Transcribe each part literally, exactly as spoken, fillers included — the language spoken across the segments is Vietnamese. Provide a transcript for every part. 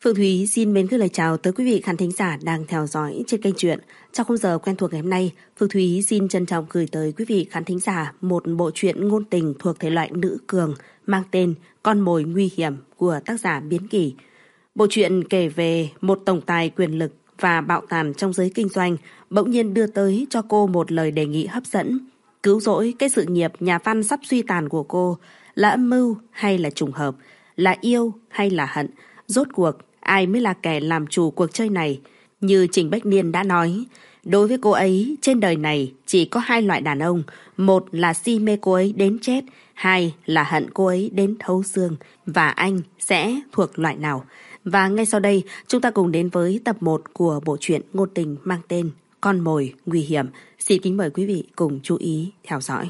Phượng Thúy xin mến gửi lời chào tới quý vị khán thính giả đang theo dõi trên kênh truyện. Trong khung giờ quen thuộc ngày hôm nay, Phượng Thúy xin trân trọng gửi tới quý vị khán thính giả một bộ truyện ngôn tình thuộc thể loại nữ cường mang tên Con mồi nguy hiểm của tác giả Biến Kỳ. Bộ truyện kể về một tổng tài quyền lực và bạo tàn trong giới kinh doanh bỗng nhiên đưa tới cho cô một lời đề nghị hấp dẫn, cứu rỗi cái sự nghiệp nhà văn sắp suy tàn của cô. Là âm mưu hay là trùng hợp, là yêu hay là hận, rốt cuộc ai mới là kẻ làm chủ cuộc chơi này? Như Trình Bách Niên đã nói, đối với cô ấy, trên đời này chỉ có hai loại đàn ông. Một là si mê cô ấy đến chết, hai là hận cô ấy đến thấu xương. Và anh sẽ thuộc loại nào? Và ngay sau đây, chúng ta cùng đến với tập một của bộ truyện ngôn tình mang tên Con mồi nguy hiểm. Xin kính mời quý vị cùng chú ý theo dõi.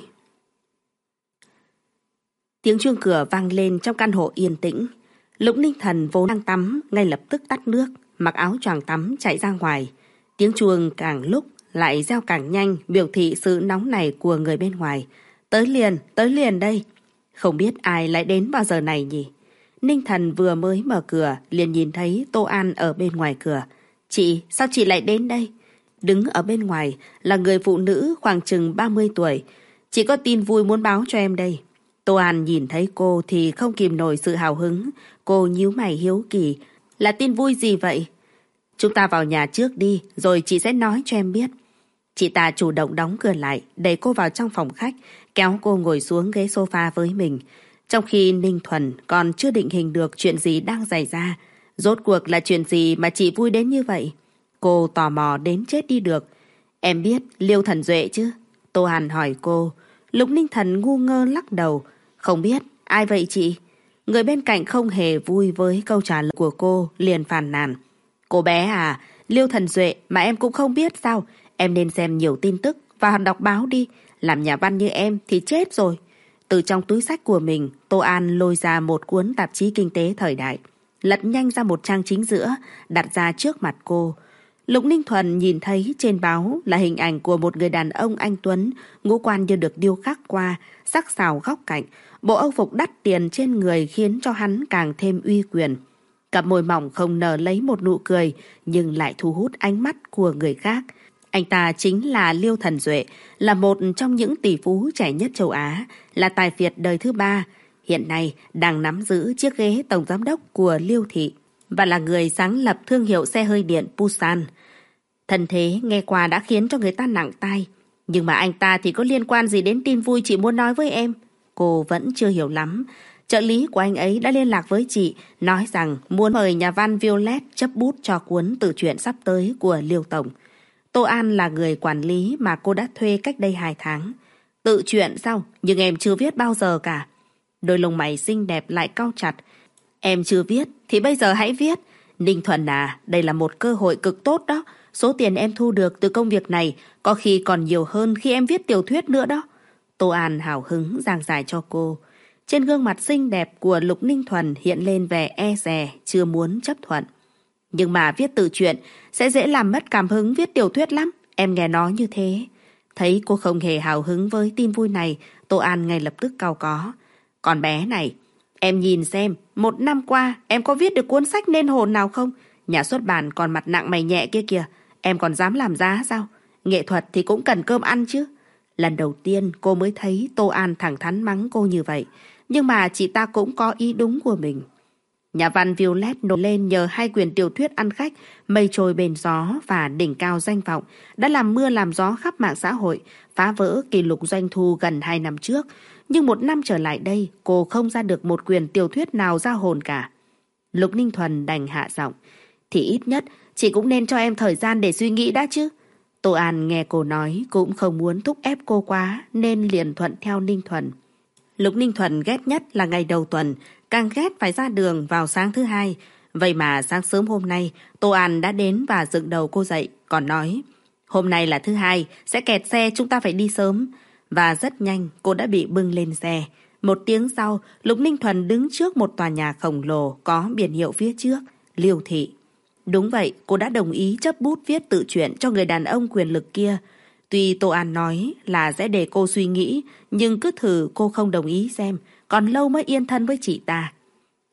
Tiếng chuông cửa vang lên trong căn hộ yên tĩnh. Lục Ninh Thần vốn đang tắm, ngay lập tức tắt nước, mặc áo choàng tắm chạy ra ngoài. Tiếng chuông càng lúc lại reo càng nhanh, biểu thị sự nóng nảy của người bên ngoài. Tới liền, tới liền đây. Không biết ai lại đến vào giờ này nhỉ? Ninh Thần vừa mới mở cửa, liền nhìn thấy Tô An ở bên ngoài cửa. Chị, sao chị lại đến đây? Đứng ở bên ngoài là người phụ nữ khoảng chừng ba mươi tuổi. Chị có tin vui muốn báo cho em đây. Tô An nhìn thấy cô thì không kìm nổi sự hào hứng. Cô nhíu mày hiếu kỳ. Là tin vui gì vậy? Chúng ta vào nhà trước đi, rồi chị sẽ nói cho em biết. Chị ta chủ động đóng cửa lại, đẩy cô vào trong phòng khách, kéo cô ngồi xuống ghế sofa với mình. Trong khi Ninh Thuần còn chưa định hình được chuyện gì đang xảy ra. Rốt cuộc là chuyện gì mà chị vui đến như vậy? Cô tò mò đến chết đi được. Em biết Liêu Thần Duệ chứ? Tô Hàn hỏi cô. Lục Ninh Thần ngu ngơ lắc đầu. Không biết, ai vậy chị? Người bên cạnh không hề vui với câu trả lời của cô, liền phàn nàn. Cô bé à, Liêu Thần Duệ mà em cũng không biết sao? Em nên xem nhiều tin tức và đọc báo đi. Làm nhà văn như em thì chết rồi. Từ trong túi sách của mình, Tô An lôi ra một cuốn tạp chí kinh tế thời đại. Lật nhanh ra một trang chính giữa, đặt ra trước mặt cô. Lục Ninh Thuần nhìn thấy trên báo là hình ảnh của một người đàn ông anh tuấn, ngũ quan như được điêu khắc qua, sắc sảo góc cạnh. Bộ âu phục đắt tiền trên người khiến cho hắn càng thêm uy quyền. Cặp môi mỏng không nở lấy một nụ cười, nhưng lại thu hút ánh mắt của người khác. Anh ta chính là Liêu Thần Duệ, là một trong những tỷ phú trẻ nhất châu Á, là tài phiệt đời thứ ba. Hiện nay đang nắm giữ chiếc ghế tổng giám đốc của Liêu Thị và là người sáng lập thương hiệu xe hơi điện Busan. Thân thế nghe qua đã khiến cho người ta nặng tai. Nhưng mà anh ta thì có liên quan gì đến tin vui chị muốn nói với em? Cô vẫn chưa hiểu lắm. Trợ lý của anh ấy đã liên lạc với chị, nói rằng muốn mời nhà văn Violet chấp bút cho cuốn tự truyện sắp tới của Liêu Tổng. Tô An là người quản lý mà cô đã thuê cách đây hai tháng. Tự truyện sao? Nhưng em chưa viết bao giờ cả. Đôi lông mày xinh đẹp lại cau chặt. Em chưa viết thì bây giờ hãy viết. Ninh Thuần à, đây là một cơ hội cực tốt đó. Số tiền em thu được từ công việc này có khi còn nhiều hơn khi em viết tiểu thuyết nữa đó. Tô An hào hứng giảng giải cho cô. Trên gương mặt xinh đẹp của Lục Ninh Thuần hiện lên vẻ e dè, chưa muốn chấp thuận. Nhưng mà viết tự truyện sẽ dễ làm mất cảm hứng viết tiểu thuyết lắm. Em nghe nói như thế. Thấy cô không hề hào hứng với tin vui này, Tô An ngay lập tức cau có. Con bé này, em nhìn xem, một năm qua em có viết được cuốn sách nên hồn nào không? Nhà xuất bản còn mặt nặng mày nhẹ kia kìa. Em còn dám làm giá sao? Nghệ thuật thì cũng cần cơm ăn chứ. Lần đầu tiên cô mới thấy Tô An thẳng thắn mắng cô như vậy. Nhưng mà chị ta cũng có ý đúng của mình. Nhà văn Violet nổi lên nhờ hai quyển tiểu thuyết ăn khách, mây trôi bền gió và đỉnh cao danh vọng, đã làm mưa làm gió khắp mạng xã hội, phá vỡ kỷ lục doanh thu gần hai năm trước. Nhưng một năm trở lại đây, cô không ra được một quyển tiểu thuyết nào ra hồn cả. Lục Ninh Thuần đành hạ giọng. Thì ít nhất, chị cũng nên cho em thời gian để suy nghĩ đã chứ. Tô An nghe cô nói cũng không muốn thúc ép cô quá, nên liền thuận theo Ninh Thuần. Lục Ninh Thuần ghét nhất là ngày đầu tuần, càng ghét phải ra đường vào sáng thứ hai. Vậy mà sáng sớm hôm nay, Tô An đã đến và dựng đầu cô dậy, còn nói, hôm nay là thứ hai, sẽ kẹt xe, chúng ta phải đi sớm. Và rất nhanh, cô đã bị bưng lên xe. Một tiếng sau, Lục Ninh Thuần đứng trước một tòa nhà khổng lồ có biển hiệu phía trước, Liêu Thị. Đúng vậy, cô đã đồng ý chấp bút viết tự truyện cho người đàn ông quyền lực kia. Tuy Tô An nói là sẽ để cô suy nghĩ, nhưng cứ thử cô không đồng ý xem, còn lâu mới yên thân với chị ta.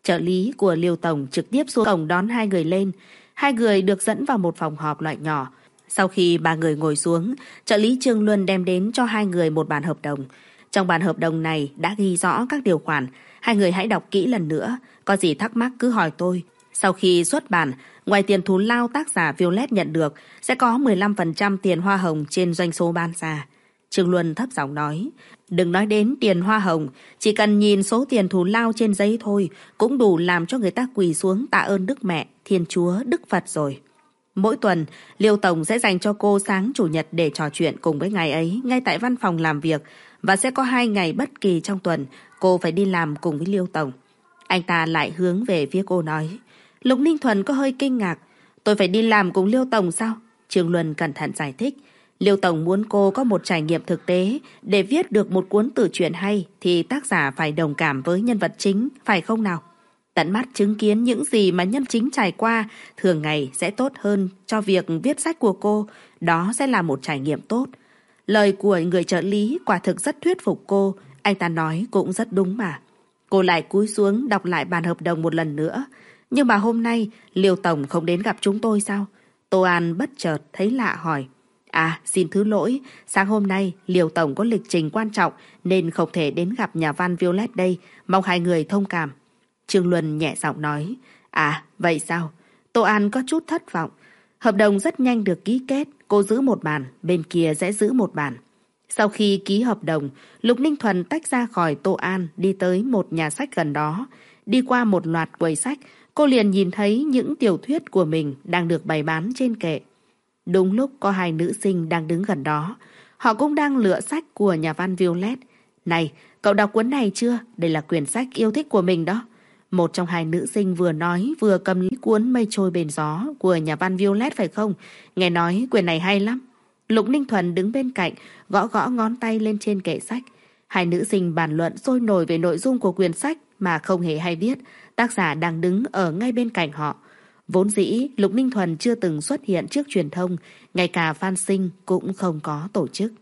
Trợ lý của Liêu Tổng trực tiếp xuống cổng đón hai người lên. Hai người được dẫn vào một phòng họp loại nhỏ. Sau khi ba người ngồi xuống, trợ lý Trương Luân đem đến cho hai người một bản hợp đồng. Trong bản hợp đồng này đã ghi rõ các điều khoản. Hai người hãy đọc kỹ lần nữa. Có gì thắc mắc cứ hỏi tôi. Sau khi xuất bản, ngoài tiền thù lao tác giả Violet nhận được, sẽ có mười lăm phần trăm tiền hoa hồng trên doanh số bán ra. Trương Luân thấp giọng nói, đừng nói đến tiền hoa hồng, chỉ cần nhìn số tiền thù lao trên giấy thôi cũng đủ làm cho người ta quỳ xuống tạ ơn Đức Mẹ, Thiên Chúa, Đức Phật rồi. Mỗi tuần, Liêu Tổng sẽ dành cho cô sáng chủ nhật để trò chuyện cùng với ngài ấy ngay tại văn phòng làm việc, và sẽ có hai ngày bất kỳ trong tuần cô phải đi làm cùng với Liêu Tổng. Anh ta lại hướng về phía cô nói. Lục Ninh Thuần có hơi kinh ngạc. Tôi phải đi làm cùng Liêu Tổng sao? Trương Luân cẩn thận giải thích. Liêu Tổng muốn cô có một trải nghiệm thực tế. Để viết được một cuốn tự truyện hay thì tác giả phải đồng cảm với nhân vật chính, phải không nào? Tận mắt chứng kiến những gì mà nhân chính trải qua thường ngày sẽ tốt hơn cho việc viết sách của cô. Đó sẽ là một trải nghiệm tốt. Lời của người trợ lý quả thực rất thuyết phục cô. Anh ta nói cũng rất đúng mà. Cô lại cúi xuống đọc lại bản hợp đồng một lần nữa. Nhưng mà hôm nay Liêu Tổng không đến gặp chúng tôi sao? Tô An bất chợt thấy lạ hỏi. À, xin thứ lỗi, sáng hôm nay Liêu Tổng có lịch trình quan trọng nên không thể đến gặp nhà văn Violet đây. Mong hai người thông cảm. Trương Luân nhẹ giọng nói. À, vậy sao? Tô An có chút thất vọng. Hợp đồng rất nhanh được ký kết. Cô giữ một bản, bên kia sẽ giữ một bản. Sau khi ký hợp đồng, Lục Ninh Thuần tách ra khỏi Tô An, đi tới một nhà sách gần đó. Đi qua một loạt quầy sách, cô liền nhìn thấy những tiểu thuyết của mình đang được bày bán trên kệ. Đúng lúc có hai nữ sinh đang đứng gần đó. Họ cũng đang lựa sách của nhà văn Violet. Này, cậu đọc cuốn này chưa? Đây là quyển sách yêu thích của mình đó. Một trong hai nữ sinh vừa nói vừa cầm lấy cuốn Mây trôi bền gió của nhà văn Violet phải không? Nghe nói quyển này hay lắm. Lục Ninh Thuần đứng bên cạnh, gõ gõ ngón tay lên trên kệ sách. Hai nữ sinh bàn luận sôi nổi về nội dung của quyển sách mà không hề hay biết. Tác giả đang đứng ở ngay bên cạnh họ. Vốn dĩ, Lục Ninh Thuần chưa từng xuất hiện trước truyền thông, ngay cả fan sinh cũng không có tổ chức.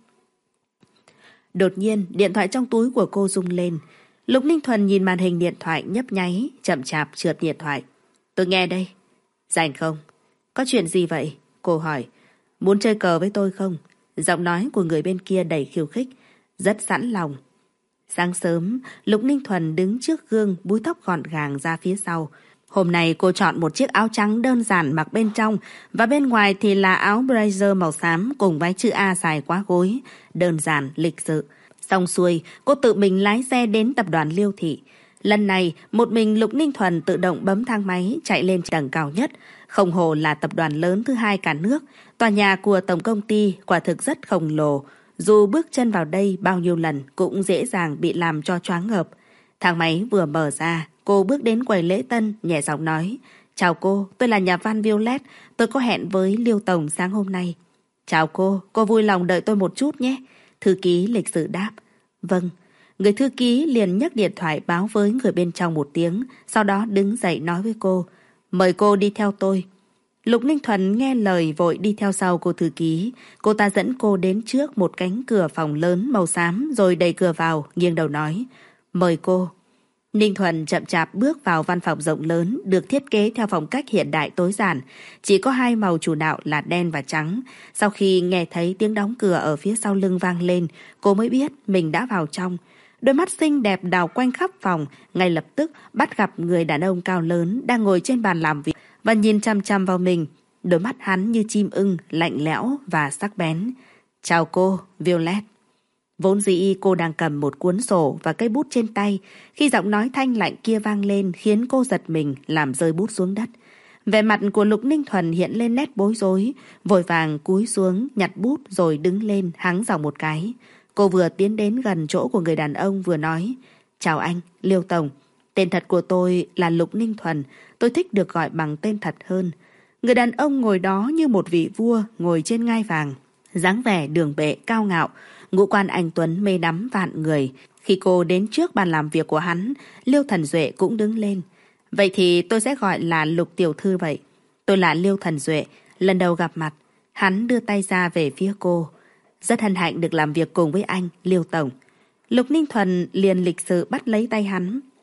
Đột nhiên, điện thoại trong túi của cô rung lên. Lục Ninh Thuần nhìn màn hình điện thoại nhấp nháy, chậm chạp trượt điện thoại. Tôi nghe đây. Rảnh không? Có chuyện gì vậy? Cô hỏi. Muốn chơi cờ với tôi không? Giọng nói của người bên kia đầy khiêu khích, rất sẵn lòng. Sáng sớm, Lục Ninh Thuần đứng trước gương búi tóc gọn gàng ra phía sau. Hôm nay cô chọn một chiếc áo trắng đơn giản mặc bên trong, và bên ngoài thì là áo blazer màu xám cùng váy chữ A dài quá gối, đơn giản, lịch sự. Xong xuôi, cô tự mình lái xe đến tập đoàn Liêu Thị. Lần này, một mình Lục Ninh Thuần tự động bấm thang máy chạy lên tầng cao nhất. Không hồ là tập đoàn lớn thứ hai cả nước. Tòa nhà của tổng công ty quả thực rất khổng lồ. Dù bước chân vào đây bao nhiêu lần cũng dễ dàng bị làm cho choáng ngợp. Thang máy vừa mở ra, cô bước đến quầy lễ tân, nhẹ giọng nói. Chào cô, tôi là nhà văn Violet. Tôi có hẹn với Liêu Tổng sáng hôm nay. Chào cô, cô vui lòng đợi tôi một chút nhé. Thư ký lịch sự đáp. Vâng. Người thư ký liền nhấc điện thoại báo với người bên trong một tiếng, sau đó đứng dậy nói với cô. Mời cô đi theo tôi. Lục Ninh Thuần nghe lời vội đi theo sau cô thư ký. Cô ta dẫn cô đến trước một cánh cửa phòng lớn màu xám rồi đẩy cửa vào, nghiêng đầu nói. Mời cô. Ninh Thuần chậm chạp bước vào văn phòng rộng lớn, được thiết kế theo phong cách hiện đại tối giản. Chỉ có hai màu chủ đạo là đen và trắng. Sau khi nghe thấy tiếng đóng cửa ở phía sau lưng vang lên, cô mới biết mình đã vào trong. Đôi mắt xinh đẹp đào quanh khắp phòng, ngay lập tức bắt gặp người đàn ông cao lớn đang ngồi trên bàn làm việc và nhìn chăm chăm vào mình. Đôi mắt hắn như chim ưng, lạnh lẽo và sắc bén. Chào cô, Violet. Vốn dĩ cô đang cầm một cuốn sổ và cây bút trên tay, khi giọng nói thanh lạnh kia vang lên khiến cô giật mình làm rơi bút xuống đất. Vẻ mặt của Lục Ninh Thuần hiện lên nét bối rối, vội vàng cúi xuống nhặt bút rồi đứng lên hắng giọng một cái. Cô vừa tiến đến gần chỗ của người đàn ông vừa nói. Chào anh, Liêu Tổng. Tên thật của tôi là Lục Ninh Thuần, tôi thích được gọi bằng tên thật hơn. Người đàn ông ngồi đó như một vị vua ngồi trên ngai vàng, dáng vẻ đường bệ cao ngạo, ngũ quan anh tuấn mê đắm vạn người. Khi cô đến trước bàn làm việc của hắn, Liêu Thần Duệ cũng đứng lên. Vậy thì tôi sẽ gọi là Lục tiểu thư vậy. Tôi là Liêu Thần Duệ, lần đầu gặp mặt. Hắn đưa tay ra về phía cô. Rất hân hạnh được làm việc cùng với anh, Liêu Tổng. Lục Ninh Thuần liền lịch sự bắt lấy tay hắn.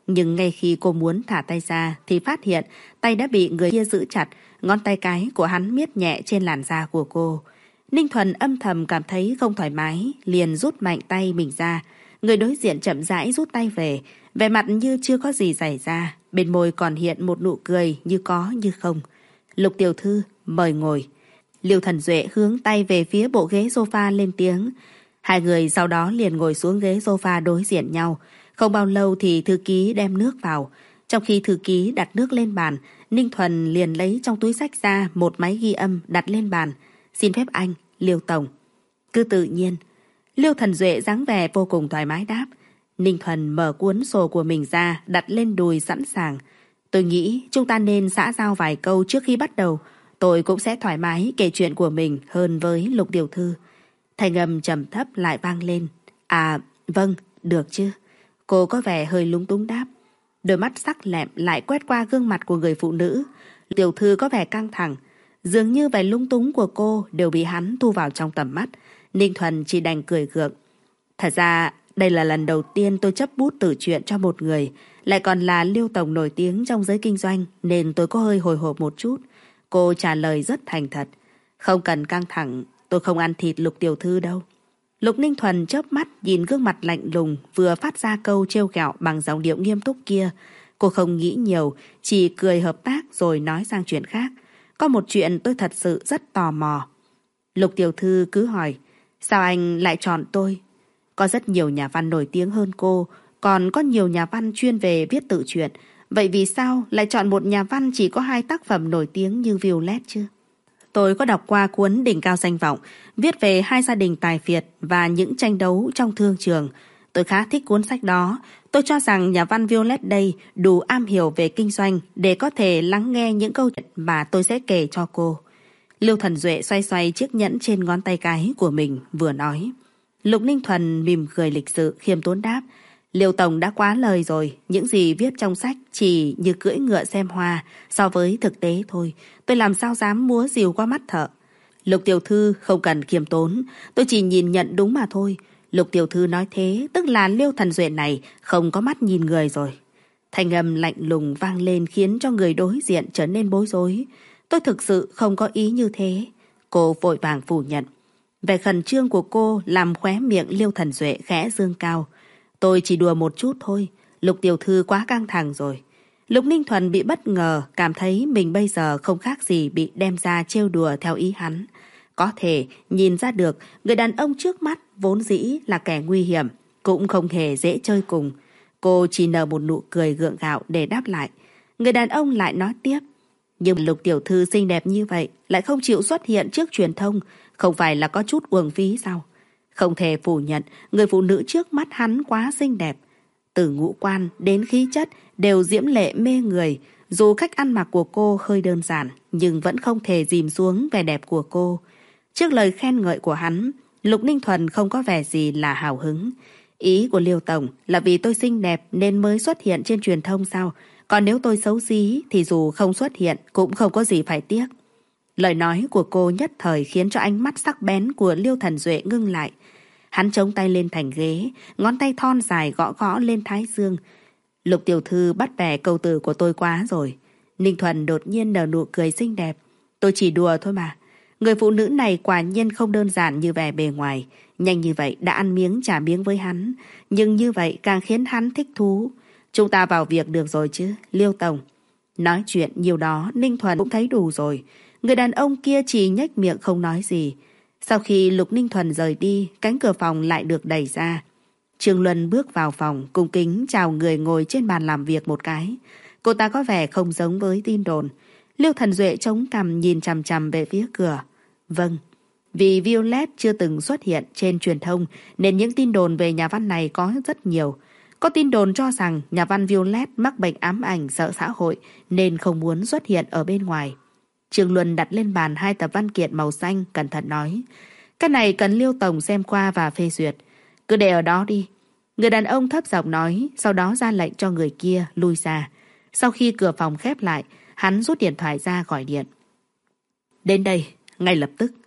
Nhưng ngay khi cô muốn thả tay ra thì phát hiện tay đã bị người kia giữ chặt, ngón tay cái của hắn miết nhẹ trên làn da của cô. Ninh Thuần âm thầm cảm thấy không thoải mái, liền rút mạnh tay mình ra. Người đối diện chậm rãi rút tay về, vẻ mặt như chưa có gì xảy ra, bên môi còn hiện một nụ cười như có như không. Lục tiểu thư, mời ngồi. Liêu Thần Duệ hướng tay về phía bộ ghế sofa lên tiếng. Hai người sau đó liền ngồi xuống ghế sofa đối diện nhau. Không bao lâu thì thư ký đem nước vào. Trong khi thư ký đặt nước lên bàn, Ninh Thuần liền lấy trong túi xách ra một máy ghi âm đặt lên bàn. Xin phép anh, Liêu Tổng. Cứ tự nhiên. Liêu Thần Duệ dáng vẻ vô cùng thoải mái đáp. Ninh Thuần mở cuốn sổ của mình ra, đặt lên đùi sẵn sàng. Tôi nghĩ chúng ta nên xã giao vài câu trước khi bắt đầu. Tôi cũng sẽ thoải mái kể chuyện của mình hơn với Lục tiểu thư. Thanh âm trầm thấp lại vang lên. À, vâng, được chứ. Cô có vẻ hơi lúng túng đáp. Đôi mắt sắc lẹm lại quét qua gương mặt của người phụ nữ. Tiểu thư có vẻ căng thẳng. Dường như vẻ lúng túng của cô đều bị hắn thu vào trong tầm mắt. Ninh Thuần chỉ đành cười gượng. Thật ra, đây là lần đầu tiên tôi chấp bút tự truyện cho một người, lại còn là Liêu Tổng nổi tiếng trong giới kinh doanh, nên tôi có hơi hồi hộp một chút. Cô trả lời rất thành thật. Không cần căng thẳng, tôi không ăn thịt Lục tiểu thư đâu. Lục Ninh Thuần chớp mắt nhìn gương mặt lạnh lùng vừa phát ra câu trêu ghẹo bằng giọng điệu nghiêm túc kia. Cô không nghĩ nhiều, chỉ cười hợp tác rồi nói sang chuyện khác. Có một chuyện tôi thật sự rất tò mò. Lục tiểu thư cứ hỏi, sao anh lại chọn tôi? Có rất nhiều nhà văn nổi tiếng hơn cô, còn có nhiều nhà văn chuyên về viết tự truyện. Vậy vì sao lại chọn một nhà văn chỉ có hai tác phẩm nổi tiếng như Violet chứ? Tôi có đọc qua cuốn Đỉnh Cao Danh Vọng, viết về hai gia đình tài phiệt và những tranh đấu trong thương trường. Tôi khá thích cuốn sách đó. Tôi cho rằng nhà văn Violet đây đủ am hiểu về kinh doanh để có thể lắng nghe những câu chuyện mà tôi sẽ kể cho cô. Liêu Thần Duệ xoay xoay chiếc nhẫn trên ngón tay cái của mình vừa nói. Lục Ninh Thuần mỉm cười lịch sự khiêm tốn đáp. Liêu Tổng đã quá lời rồi, những gì viết trong sách chỉ như cưỡi ngựa xem hoa so với thực tế thôi. Tôi làm sao dám múa rìu qua mắt thợ. Lục tiểu thư không cần khiêm tốn, tôi chỉ nhìn nhận đúng mà thôi. Lục tiểu thư nói thế, tức là Liêu Thần Duệ này không có mắt nhìn người rồi. Thanh âm lạnh lùng vang lên khiến cho người đối diện trở nên bối rối. Tôi thực sự không có ý như thế. Cô vội vàng phủ nhận. Vẻ khẩn trương của cô làm khóe miệng Liêu Thần Duệ khẽ dương cao. Tôi chỉ đùa một chút thôi, Lục tiểu thư quá căng thẳng rồi. Lục Ninh Thuần bị bất ngờ, cảm thấy mình bây giờ không khác gì bị đem ra trêu đùa theo ý hắn. Có thể nhìn ra được người đàn ông trước mắt vốn dĩ là kẻ nguy hiểm, cũng không hề dễ chơi cùng. Cô chỉ nở một nụ cười gượng gạo để đáp lại. Người đàn ông lại nói tiếp. Nhưng Lục tiểu thư xinh đẹp như vậy lại không chịu xuất hiện trước truyền thông, không phải là có chút uổng phí sao? Không thể phủ nhận, người phụ nữ trước mắt hắn quá xinh đẹp. Từ ngũ quan đến khí chất đều diễm lệ mê người. Dù cách ăn mặc của cô hơi đơn giản, nhưng vẫn không thể dìm xuống vẻ đẹp của cô. Trước lời khen ngợi của hắn, Lục Ninh Thuần không có vẻ gì là hào hứng. Ý của Liêu Tổng là vì tôi xinh đẹp nên mới xuất hiện trên truyền thông sao? Còn nếu tôi xấu xí thì dù không xuất hiện cũng không có gì phải tiếc. Lời nói của cô nhất thời khiến cho ánh mắt sắc bén của Liêu Thần Duệ ngưng lại. Hắn chống tay lên thành ghế, ngón tay thon dài gõ gõ lên thái dương. Lục tiểu thư bắt bẻ câu từ của tôi quá rồi. Ninh Thuần đột nhiên nở nụ cười xinh đẹp. Tôi chỉ đùa thôi mà. Người phụ nữ này quả nhiên không đơn giản như vẻ bề ngoài. Nhanh như vậy đã ăn miếng trả miếng với hắn. Nhưng như vậy càng khiến hắn thích thú. Chúng ta vào việc được rồi chứ, Liêu Tổng. Nói chuyện nhiều đó Ninh Thuần cũng thấy đủ rồi. Người đàn ông kia chỉ nhếch miệng không nói gì. Sau khi Lục Ninh Thuần rời đi, cánh cửa phòng lại được đẩy ra. Trương Luân bước vào phòng, cung kính chào người ngồi trên bàn làm việc một cái. Cô ta có vẻ không giống với tin đồn. Liêu Thần Duệ chống cằm nhìn chằm chằm về phía cửa. Vâng, vì Violet chưa từng xuất hiện trên truyền thông nên những tin đồn về nhà văn này có rất nhiều. Có tin đồn cho rằng nhà văn Violet mắc bệnh ám ảnh sợ xã hội nên không muốn xuất hiện ở bên ngoài. Trương Luân đặt lên bàn hai tập văn kiện màu xanh, cẩn thận nói. Cái này cần Liêu Tổng xem qua và phê duyệt. Cứ để ở đó đi. Người đàn ông thấp giọng nói, sau đó ra lệnh cho người kia lui ra. Sau khi cửa phòng khép lại, hắn rút điện thoại ra gọi điện. Đến đây, ngay lập tức.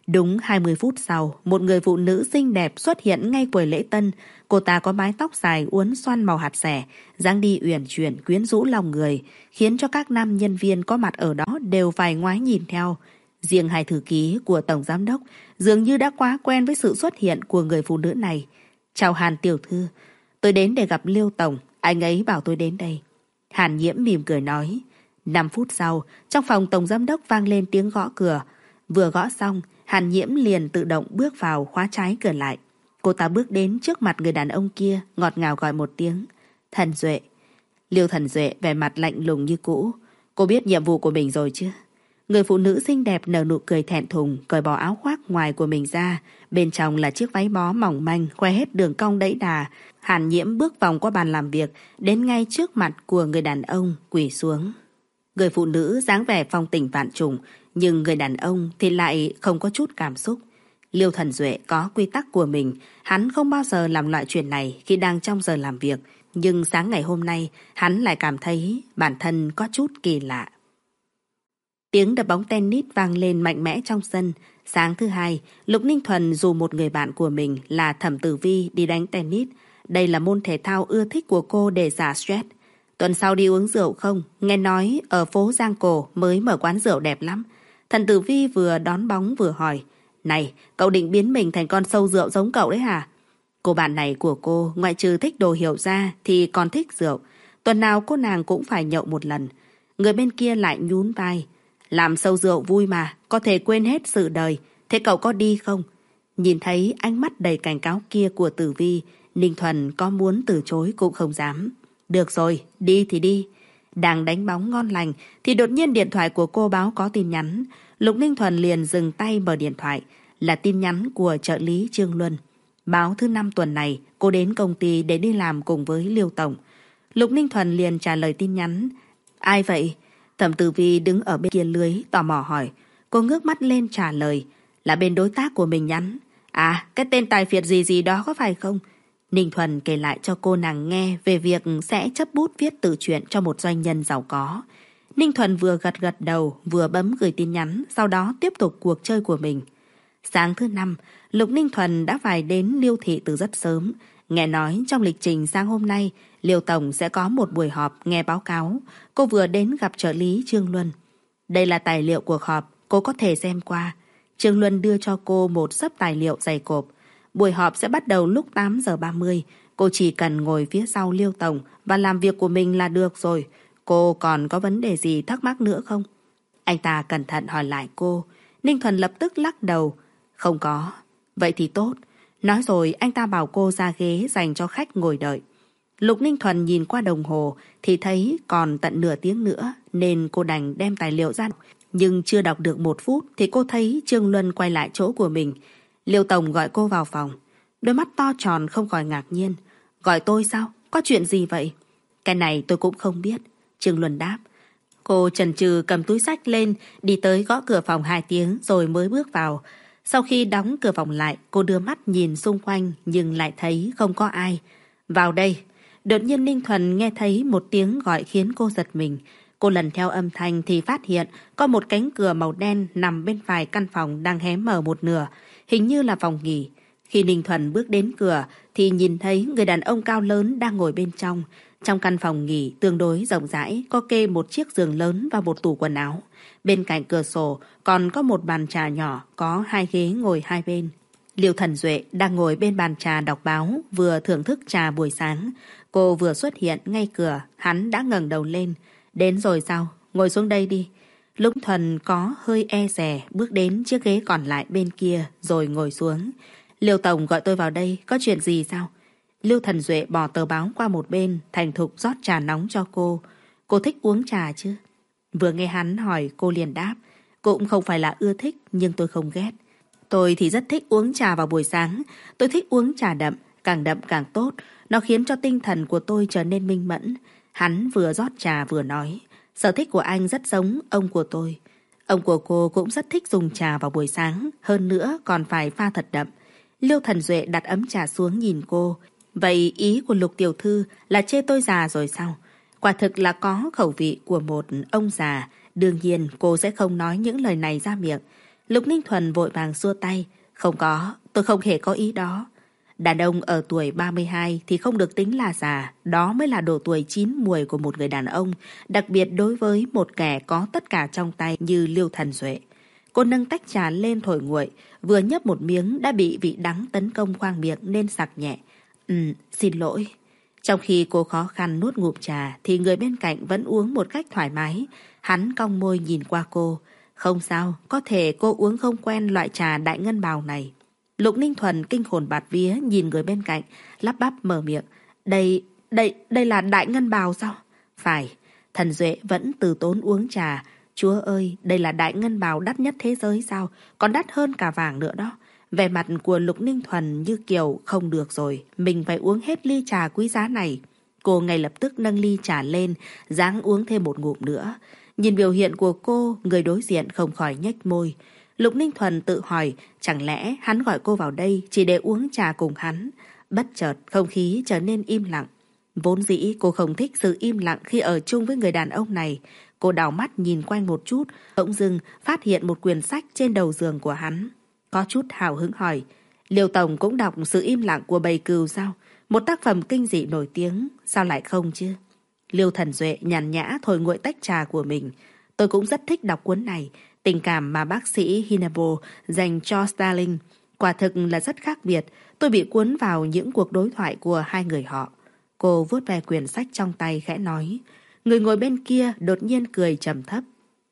Đúng hai mươi phút sau, một người phụ nữ xinh đẹp xuất hiện ngay quầy lễ tân. Cô ta có mái tóc dài uốn xoăn màu hạt xẻ, dáng đi uyển chuyển quyến rũ lòng người, khiến cho các nam nhân viên có mặt ở đó đều phải ngoái nhìn theo. Riêng hai thư ký của tổng giám đốc dường như đã quá quen với sự xuất hiện của người phụ nữ này. Chào Hàn tiểu thư, tôi đến để gặp Liêu tổng, anh ấy bảo tôi đến đây. Hàn Nhiễm mỉm cười nói. Năm phút sau, trong phòng tổng giám đốc vang lên tiếng gõ cửa. Vừa gõ xong, Hàn Nhiễm liền tự động bước vào khóa trái cửa lại. Cô ta bước đến trước mặt người đàn ông kia, ngọt ngào gọi một tiếng. Thần Duệ. Liêu Thần Duệ vẻ mặt lạnh lùng như cũ. Cô biết nhiệm vụ của mình rồi chứ? Người phụ nữ xinh đẹp nở nụ cười thẹn thùng, cởi bỏ áo khoác ngoài của mình ra. Bên trong là chiếc váy bó mỏng manh, khoe hết đường cong đẫy đà. Hàn Nhiễm bước vòng qua bàn làm việc, đến ngay trước mặt của người đàn ông, quỳ xuống. Người phụ nữ dáng vẻ phong tình vạn trùng, nhưng người đàn ông thì lại không có chút cảm xúc. Liêu Thần Duệ có quy tắc của mình, hắn không bao giờ làm loại chuyện này khi đang trong giờ làm việc. Nhưng sáng ngày hôm nay, hắn lại cảm thấy bản thân có chút kỳ lạ. Tiếng đập bóng tennis vang lên mạnh mẽ trong sân. Sáng thứ hai, Lục Ninh Thuần dù một người bạn của mình là Thẩm Tử Vi đi đánh tennis. Đây là môn thể thao ưa thích của cô để xả stress. Tuần sau đi uống rượu không? Nghe nói ở phố Giang Cổ mới mở quán rượu đẹp lắm. Thẩm Tử Vi vừa đón bóng vừa hỏi. Này, cậu định biến mình thành con sâu rượu giống cậu đấy hả? Cô bạn này của cô ngoại trừ thích đồ hiểu ra thì còn thích rượu. Tuần nào cô nàng cũng phải nhậu một lần. Người bên kia lại nhún vai. Làm sâu rượu vui mà, có thể quên hết sự đời. Thế cậu có đi không? Nhìn thấy ánh mắt đầy cảnh cáo kia của Tử Vi, Ninh Thuần có muốn từ chối cũng không dám. Được rồi, đi thì đi. Đang đánh bóng ngon lành thì đột nhiên điện thoại của cô báo có tin nhắn. Lục Ninh Thuần liền dừng tay mở điện thoại. Là tin nhắn của trợ lý Trương Luân. Báo thứ năm tuần này cô đến công ty để đi làm cùng với Liêu tổng. Lục Ninh Thuần liền trả lời tin nhắn. Ai vậy? Thẩm Tử Vi đứng ở bên kia lưới tò mò hỏi. Cô ngước mắt lên trả lời. Là bên đối tác của mình nhắn. À, cái tên tài phiệt gì gì đó có phải không? Ninh Thuần kể lại cho cô nàng nghe về việc sẽ chấp bút viết tự truyện cho một doanh nhân giàu có. Ninh Thuần vừa gật gật đầu vừa bấm gửi tin nhắn, sau đó tiếp tục cuộc chơi của mình. Sáng thứ năm, Lục Ninh Thuần đã phải đến Liêu thị từ rất sớm. Nghe nói trong lịch trình sáng hôm nay, Liêu tổng sẽ có một buổi họp nghe báo cáo. Cô vừa đến gặp trợ lý Trương Luân. Đây là tài liệu cuộc họp, cô có thể xem qua. Trương Luân đưa cho cô một xấp tài liệu dày cộp. Buổi họp sẽ bắt đầu lúc tám giờ ba mươi. Cô chỉ cần ngồi phía sau Liêu tổng và làm việc của mình là được rồi. Cô còn có vấn đề gì thắc mắc nữa không? Anh ta cẩn thận hỏi lại cô. Ninh Thuần lập tức lắc đầu. Không có. Vậy thì tốt. Nói rồi anh ta bảo cô ra ghế dành cho khách ngồi đợi. Lục Ninh Thuần nhìn qua đồng hồ thì thấy còn tận nửa tiếng nữa nên cô đành đem tài liệu ra. Nhưng chưa đọc được một phút thì cô thấy Trương Luân quay lại chỗ của mình. Liêu tổng gọi cô vào phòng. Đôi mắt to tròn không khỏi ngạc nhiên. Gọi tôi sao? Có chuyện gì vậy? Cái này tôi cũng không biết. Trương Luân đáp. Cô chần chừ cầm túi xách lên, đi tới gõ cửa phòng hai tiếng rồi mới bước vào. Sau khi đóng cửa phòng lại, cô đưa mắt nhìn xung quanh nhưng lại thấy không có ai. Vào đây. Đột nhiên Ninh Thuần nghe thấy một tiếng gọi khiến cô giật mình. Cô lần theo âm thanh thì phát hiện có một cánh cửa màu đen nằm bên phải căn phòng đang hé mở một nửa, hình như là phòng nghỉ. Khi Ninh Thuần bước đến cửa thì nhìn thấy người đàn ông cao lớn đang ngồi bên trong. Trong căn phòng nghỉ tương đối rộng rãi có kê một chiếc giường lớn và một tủ quần áo. Bên cạnh cửa sổ còn có một bàn trà nhỏ có hai ghế ngồi hai bên. Liêu Thần Duệ đang ngồi bên bàn trà đọc báo vừa thưởng thức trà buổi sáng. Cô vừa xuất hiện ngay cửa, hắn đã ngẩng đầu lên. Đến rồi sao? Ngồi xuống đây đi. Lục Thuần có hơi e dè bước đến chiếc ghế còn lại bên kia rồi ngồi xuống. Liêu tổng gọi tôi vào đây, có chuyện gì sao? Liêu Thần Duệ bỏ tờ báo qua một bên, thành thục rót trà nóng cho cô. Cô thích uống trà chứ? Vừa nghe hắn hỏi cô liền đáp. Cũng không phải là ưa thích nhưng tôi không ghét. Tôi thì rất thích uống trà vào buổi sáng. Tôi thích uống trà đậm, càng đậm càng tốt. Nó khiến cho tinh thần của tôi trở nên minh mẫn. Hắn vừa rót trà vừa nói. Sở thích của anh rất giống ông của tôi. Ông của cô cũng rất thích dùng trà vào buổi sáng. Hơn nữa còn phải pha thật đậm. Liêu Thần Duệ đặt ấm trà xuống nhìn cô. Vậy ý của Lục tiểu thư là chê tôi già rồi sao? Quả thực là có khẩu vị của một ông già. Đương nhiên cô sẽ không nói những lời này ra miệng. Lục Ninh Thuần vội vàng xua tay. Không có, tôi không hề có ý đó. Đàn ông ở tuổi ba mươi hai thì không được tính là già. Đó mới là độ tuổi chín muồi của một người đàn ông. Đặc biệt đối với một kẻ có tất cả trong tay như Liêu Thần Duệ. Cô nâng tách trà lên thổi nguội. Vừa nhấp một miếng đã bị vị đắng tấn công khoang miệng nên sặc nhẹ. Ừ, xin lỗi. Trong khi cô khó khăn nuốt ngụm trà thì người bên cạnh vẫn uống một cách thoải mái. Hắn cong môi nhìn qua cô. Không sao, có thể cô uống không quen loại trà đại ngân bào này. Lục Ninh Thuần kinh hồn bạt vía nhìn người bên cạnh, lắp bắp mở miệng. Đây, đây, đây là đại ngân bào sao? Phải, Thần Duệ vẫn từ tốn uống trà. Chúa ơi, đây là đại ngân bào đắt nhất thế giới sao? Còn đắt hơn cả vàng nữa đó. Vẻ mặt của Lục Ninh Thuần như kiểu không được rồi, mình phải uống hết ly trà quý giá này. Cô ngay lập tức nâng ly trà lên, ráng uống thêm một ngụm nữa. Nhìn biểu hiện của cô, người đối diện không khỏi nhếch môi. Lục Ninh Thuần tự hỏi, chẳng lẽ hắn gọi cô vào đây chỉ để uống trà cùng hắn? Bất chợt, không khí trở nên im lặng. Vốn dĩ cô không thích sự im lặng khi ở chung với người đàn ông này. Cô đảo mắt nhìn quanh một chút, bỗng dưng phát hiện một quyển sách trên đầu giường của hắn. Có chút hào hứng hỏi, Liêu Tổng cũng đọc Sự Im Lặng của Bầy Cừu sao? Một tác phẩm kinh dị nổi tiếng, sao lại không chứ? Liêu Thần Duệ nhàn nhã thổi nguội tách trà của mình. Tôi cũng rất thích đọc cuốn này. Tình cảm mà bác sĩ Hannibal dành cho Starling quả thực là rất khác biệt. Tôi bị cuốn vào những cuộc đối thoại của hai người họ. Cô vuốt ve quyển sách trong tay khẽ nói. Người ngồi bên kia đột nhiên cười trầm thấp.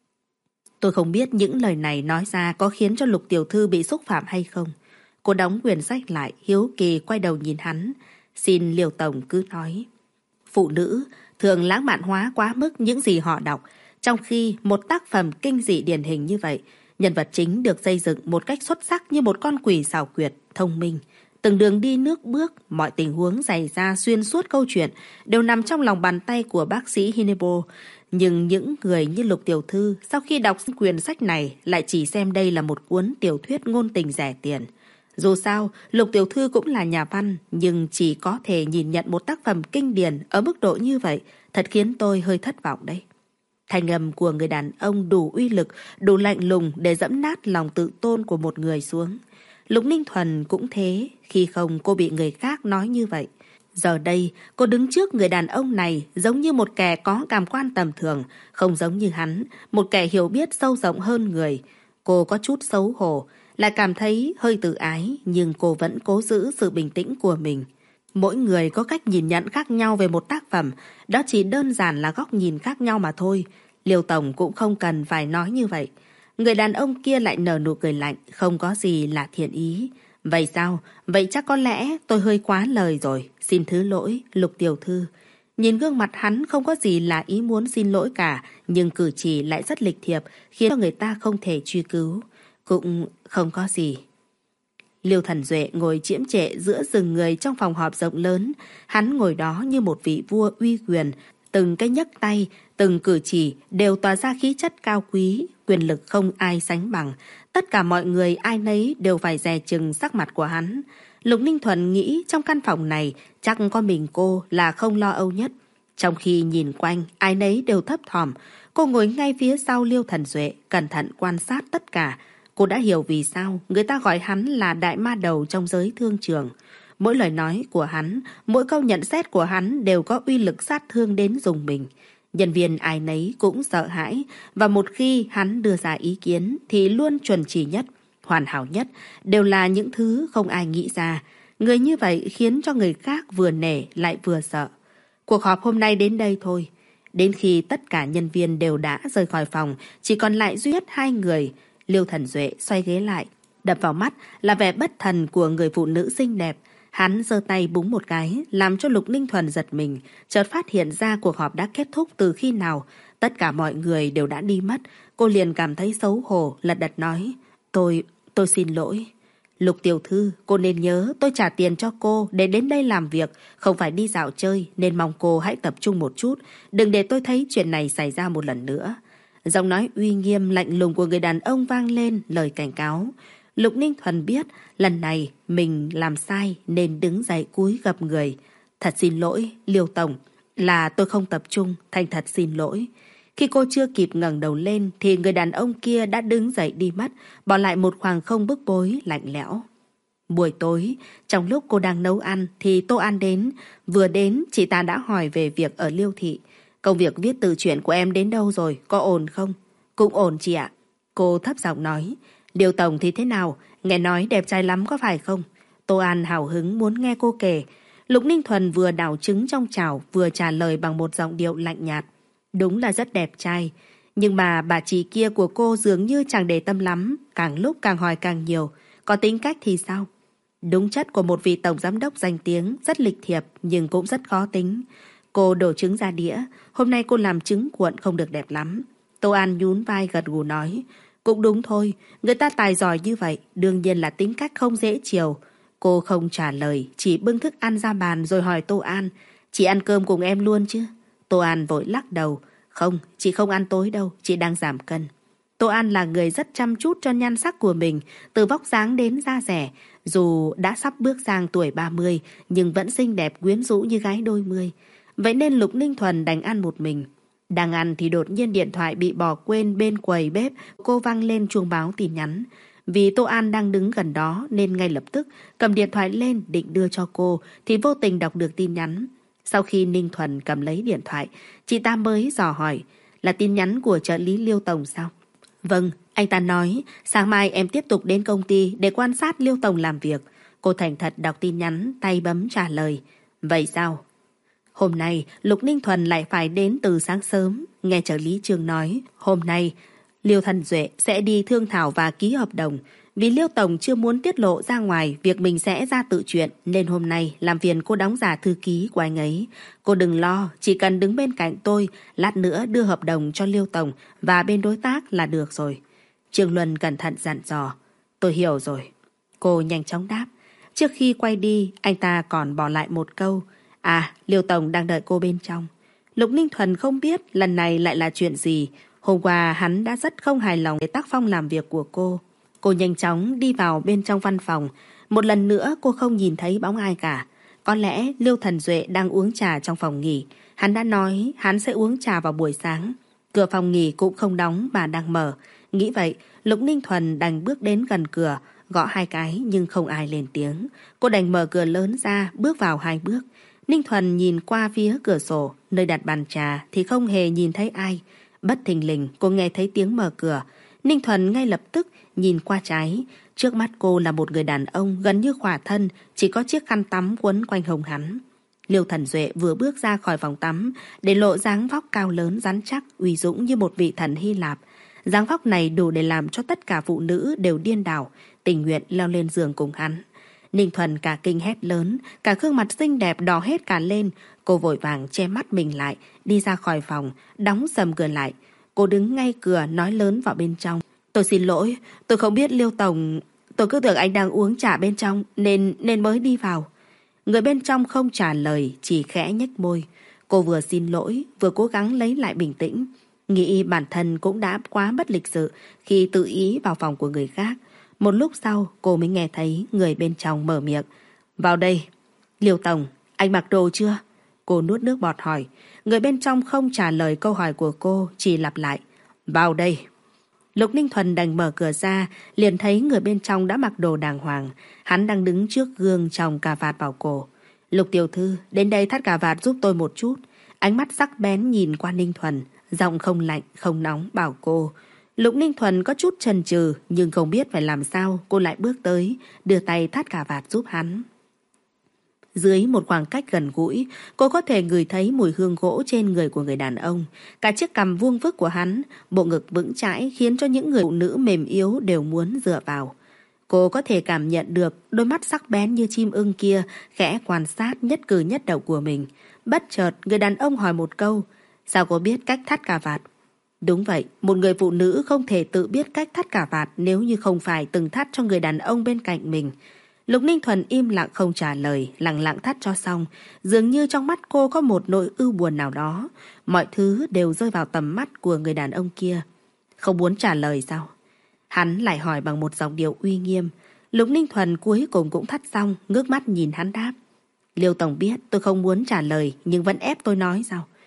Tôi không biết những lời này nói ra có khiến cho Lục tiểu thư bị xúc phạm hay không. Cô đóng quyển sách lại, hiếu kỳ quay đầu nhìn hắn. Xin Liêu Tổng cứ nói. Phụ nữ thường lãng mạn hóa quá mức những gì họ đọc. Trong khi một tác phẩm kinh dị điển hình như vậy, nhân vật chính được xây dựng một cách xuất sắc như một con quỷ xảo quyệt, thông minh. Từng đường đi nước bước, mọi tình huống xảy ra xuyên suốt câu chuyện đều nằm trong lòng bàn tay của bác sĩ Hannibal. Nhưng những người như Lục tiểu thư sau khi đọc quyển sách này lại chỉ xem đây là một cuốn tiểu thuyết ngôn tình rẻ tiền. Dù sao, Lục tiểu thư cũng là nhà văn, nhưng chỉ có thể nhìn nhận một tác phẩm kinh điển ở mức độ như vậy, thật khiến tôi hơi thất vọng đấy. Thanh âm của người đàn ông đủ uy lực, đủ lạnh lùng để dẫm nát lòng tự tôn của một người xuống. Lục Ninh Thuần cũng thế, khi không cô bị người khác nói như vậy. Giờ đây, cô đứng trước người đàn ông này giống như một kẻ có cảm quan tầm thường, không giống như hắn, một kẻ hiểu biết sâu rộng hơn người. Cô có chút xấu hổ, lại cảm thấy hơi tự ái, nhưng cô vẫn cố giữ sự bình tĩnh của mình. Mỗi người có cách nhìn nhận khác nhau về một tác phẩm, đó chỉ đơn giản là góc nhìn khác nhau mà thôi. Liêu Tổng cũng không cần phải nói như vậy. Người đàn ông kia lại nở nụ cười lạnh, không có gì là thiện ý. Vậy sao? Vậy chắc có lẽ tôi hơi quá lời rồi. Xin thứ lỗi, Lục tiểu thư. Nhìn gương mặt hắn không có gì là ý muốn xin lỗi cả, nhưng cử chỉ lại rất lịch thiệp, khiến cho người ta không thể truy cứu. Cũng không có gì. Liêu Thần Duệ ngồi chiếm trệ giữa rừng người trong phòng họp rộng lớn. Hắn ngồi đó như một vị vua uy quyền. Từng cái nhấc tay, từng cử chỉ đều tỏa ra khí chất cao quý, quyền lực không ai sánh bằng. Tất cả mọi người ai nấy đều phải dè chừng sắc mặt của hắn. Lục Ninh Thuần nghĩ trong căn phòng này chắc có mình cô là không lo âu nhất. Trong khi nhìn quanh, ai nấy đều thấp thỏm. Cô ngồi ngay phía sau Liêu Thần Duệ, cẩn thận quan sát tất cả. Cô đã hiểu vì sao người ta gọi hắn là đại ma đầu trong giới thương trường. Mỗi lời nói của hắn, mỗi câu nhận xét của hắn đều có uy lực sát thương đến dùng mình. Nhân viên ai nấy cũng sợ hãi, và một khi hắn đưa ra ý kiến thì luôn chuẩn chỉ nhất, hoàn hảo nhất, đều là những thứ không ai nghĩ ra. Người như vậy khiến cho người khác vừa nể lại vừa sợ. Cuộc họp hôm nay đến đây thôi. Đến khi tất cả nhân viên đều đã rời khỏi phòng, chỉ còn lại duy nhất hai người. Liêu Thần Duệ xoay ghế lại, đập vào mắt là vẻ bất thần của người phụ nữ xinh đẹp. Hắn giơ tay búng một cái, làm cho Lục Ninh Thuần giật mình, chợt phát hiện ra cuộc họp đã kết thúc từ khi nào. Tất cả mọi người đều đã đi mất. Cô liền cảm thấy xấu hổ, lật đật nói, Tôi, tôi xin lỗi. Lục tiểu thư, cô nên nhớ tôi trả tiền cho cô để đến đây làm việc, không phải đi dạo chơi, nên mong cô hãy tập trung một chút, đừng để tôi thấy chuyện này xảy ra một lần nữa. Giọng nói uy nghiêm lạnh lùng của người đàn ông vang lên lời cảnh cáo. Lục Ninh Thuần biết lần này mình làm sai nên đứng dậy cúi gập người. Thật xin lỗi, Liêu Tổng, là tôi không tập trung, thành thật xin lỗi. Khi cô chưa kịp ngẩng đầu lên thì người đàn ông kia đã đứng dậy đi mất, bỏ lại một khoảng không bức bối lạnh lẽo. Buổi tối, trong lúc cô đang nấu ăn thì Tô An đến. Vừa đến, chị ta đã hỏi về việc ở Liêu Thị. Công việc viết tự truyện của em đến đâu rồi, có ổn không? Cũng ổn chị ạ. Cô thấp giọng nói. Liêu tổng thì thế nào? Nghe nói đẹp trai lắm có phải không? Tô An hào hứng muốn nghe cô kể. Lục Ninh Thuần vừa đảo trứng trong chảo vừa trả lời bằng một giọng điệu lạnh nhạt. Đúng là rất đẹp trai. Nhưng mà bà chị kia của cô dường như chẳng để tâm lắm, càng lúc càng hỏi càng nhiều. Có tính cách thì sao? Đúng chất của một vị tổng giám đốc danh tiếng, rất lịch thiệp nhưng cũng rất khó tính. Cô đổ trứng ra đĩa. Hôm nay cô làm trứng cuộn không được đẹp lắm. Tô An nhún vai gật gù nói. Cũng đúng thôi, người ta tài giỏi như vậy, đương nhiên là tính cách không dễ chiều. Cô không trả lời, chỉ bưng thức ăn ra bàn rồi hỏi Tô An. Chị ăn cơm cùng em luôn chứ? Tô An vội lắc đầu. Không, chị không ăn tối đâu, chị đang giảm cân. Tô An là người rất chăm chút cho nhan sắc của mình, từ vóc dáng đến da dẻ. Dù đã sắp bước sang tuổi ba mươi, nhưng vẫn xinh đẹp quyến rũ như gái đôi mươi. Vậy nên Lục Ninh Thuần đành ăn một mình. Đang ăn thì đột nhiên điện thoại bị bỏ quên bên quầy bếp. Cô vang lên chuông báo tin nhắn. Vì Tô An đang đứng gần đó nên ngay lập tức cầm điện thoại lên định đưa cho cô thì vô tình đọc được tin nhắn. Sau khi Ninh Thuần cầm lấy điện thoại, chị ta mới dò hỏi. Là tin nhắn của trợ lý Liêu Tổng sao? Vâng, anh ta nói sáng mai em tiếp tục đến công ty để quan sát Liêu Tổng làm việc. Cô thành thật đọc tin nhắn, tay bấm trả lời. Vậy sao? Hôm nay Lục Ninh Thuần lại phải đến từ sáng sớm. Nghe trợ lý Trương nói hôm nay Liêu Thần Duệ sẽ đi thương thảo và ký hợp đồng. Vì Liêu Tổng chưa muốn tiết lộ ra ngoài việc mình sẽ ra tự chuyện nên hôm nay làm phiền cô đóng giả thư ký của anh ấy. Cô đừng lo, chỉ cần đứng bên cạnh tôi, lát nữa đưa hợp đồng cho Liêu Tổng và bên đối tác là được rồi. Trương Luân cẩn thận dặn dò. Tôi hiểu rồi. Cô nhanh chóng đáp. Trước khi quay đi, anh ta còn bỏ lại một câu. À, Liêu Tổng đang đợi cô bên trong. Lục Ninh Thuần không biết lần này lại là chuyện gì. Hôm qua hắn đã rất không hài lòng với tác phong làm việc của cô. Cô nhanh chóng đi vào bên trong văn phòng. Một lần nữa cô không nhìn thấy bóng ai cả. Có lẽ Liêu Thần Duệ đang uống trà trong phòng nghỉ. Hắn đã nói hắn sẽ uống trà vào buổi sáng. Cửa phòng nghỉ cũng không đóng mà đang mở. Nghĩ vậy, Lục Ninh Thuần đành bước đến gần cửa, gõ hai cái nhưng không ai lên tiếng. Cô đành mở cửa lớn ra, bước vào hai bước. Ninh Thuần nhìn qua phía cửa sổ, nơi đặt bàn trà thì không hề nhìn thấy ai. Bất thình lình cô nghe thấy tiếng mở cửa. Ninh Thuần ngay lập tức nhìn qua trái. Trước mắt cô là một người đàn ông gần như khỏa thân, chỉ có chiếc khăn tắm quấn quanh hông hắn. Liêu Thần Duệ vừa bước ra khỏi phòng tắm để lộ dáng vóc cao lớn rắn chắc, uy dũng như một vị thần Hy Lạp. Dáng vóc này đủ để làm cho tất cả phụ nữ đều điên đảo, tình nguyện leo lên giường cùng hắn. Ninh Thuần cả kinh hét lớn, cả gương mặt xinh đẹp đỏ hết cả lên. Cô vội vàng che mắt mình lại, đi ra khỏi phòng, đóng sầm cửa lại. Cô đứng ngay cửa nói lớn vào bên trong. Tôi xin lỗi, tôi không biết Liêu Tổng. Tôi cứ tưởng anh đang uống trà bên trong nên nên mới đi vào. Người bên trong không trả lời, chỉ khẽ nhếch môi. Cô vừa xin lỗi, vừa cố gắng lấy lại bình tĩnh. Nghĩ bản thân cũng đã quá bất lịch sự khi tự ý vào phòng của người khác. Một lúc sau cô mới nghe thấy người bên trong mở miệng. Vào đây. Liêu Tổng, anh mặc đồ chưa? Cô nuốt nước bọt hỏi. Người bên trong không trả lời câu hỏi của cô, chỉ lặp lại. Vào đây. Lục Ninh Thuần đành mở cửa ra, liền thấy người bên trong đã mặc đồ đàng hoàng. Hắn đang đứng trước gương tròng cà vạt vào cổ. Lục tiểu thư, đến đây thắt cà vạt giúp tôi một chút. Ánh mắt sắc bén nhìn qua Ninh Thuần, giọng không lạnh, không nóng bảo cô. Lục Ninh Thuần có chút chần chừ, nhưng không biết phải làm sao, cô lại bước tới, đưa tay thắt cà vạt giúp hắn. Dưới một khoảng cách gần gũi, cô có thể ngửi thấy mùi hương gỗ trên người của người đàn ông. Cả chiếc cằm vuông vức của hắn, bộ ngực vững chãi khiến cho những người phụ nữ mềm yếu đều muốn dựa vào. Cô có thể cảm nhận được đôi mắt sắc bén như chim ưng kia khẽ quan sát nhất cử nhất động của mình. Bất chợt, người đàn ông hỏi một câu. Sao cô biết cách thắt cà vạt? Đúng vậy, một người phụ nữ không thể tự biết cách thắt cà vạt nếu như không phải từng thắt cho người đàn ông bên cạnh mình. Lục Ninh Thuần im lặng không trả lời, lặng lặng thắt cho xong. Dường như trong mắt cô có một nỗi ưu buồn nào đó. Mọi thứ đều rơi vào tầm mắt của người đàn ông kia. Không muốn trả lời sao? Hắn lại hỏi bằng một giọng điệu uy nghiêm. Lục Ninh Thuần cuối cùng cũng thắt xong, ngước mắt nhìn hắn đáp. Liêu Tổng biết tôi không muốn trả lời nhưng vẫn ép tôi nói sao?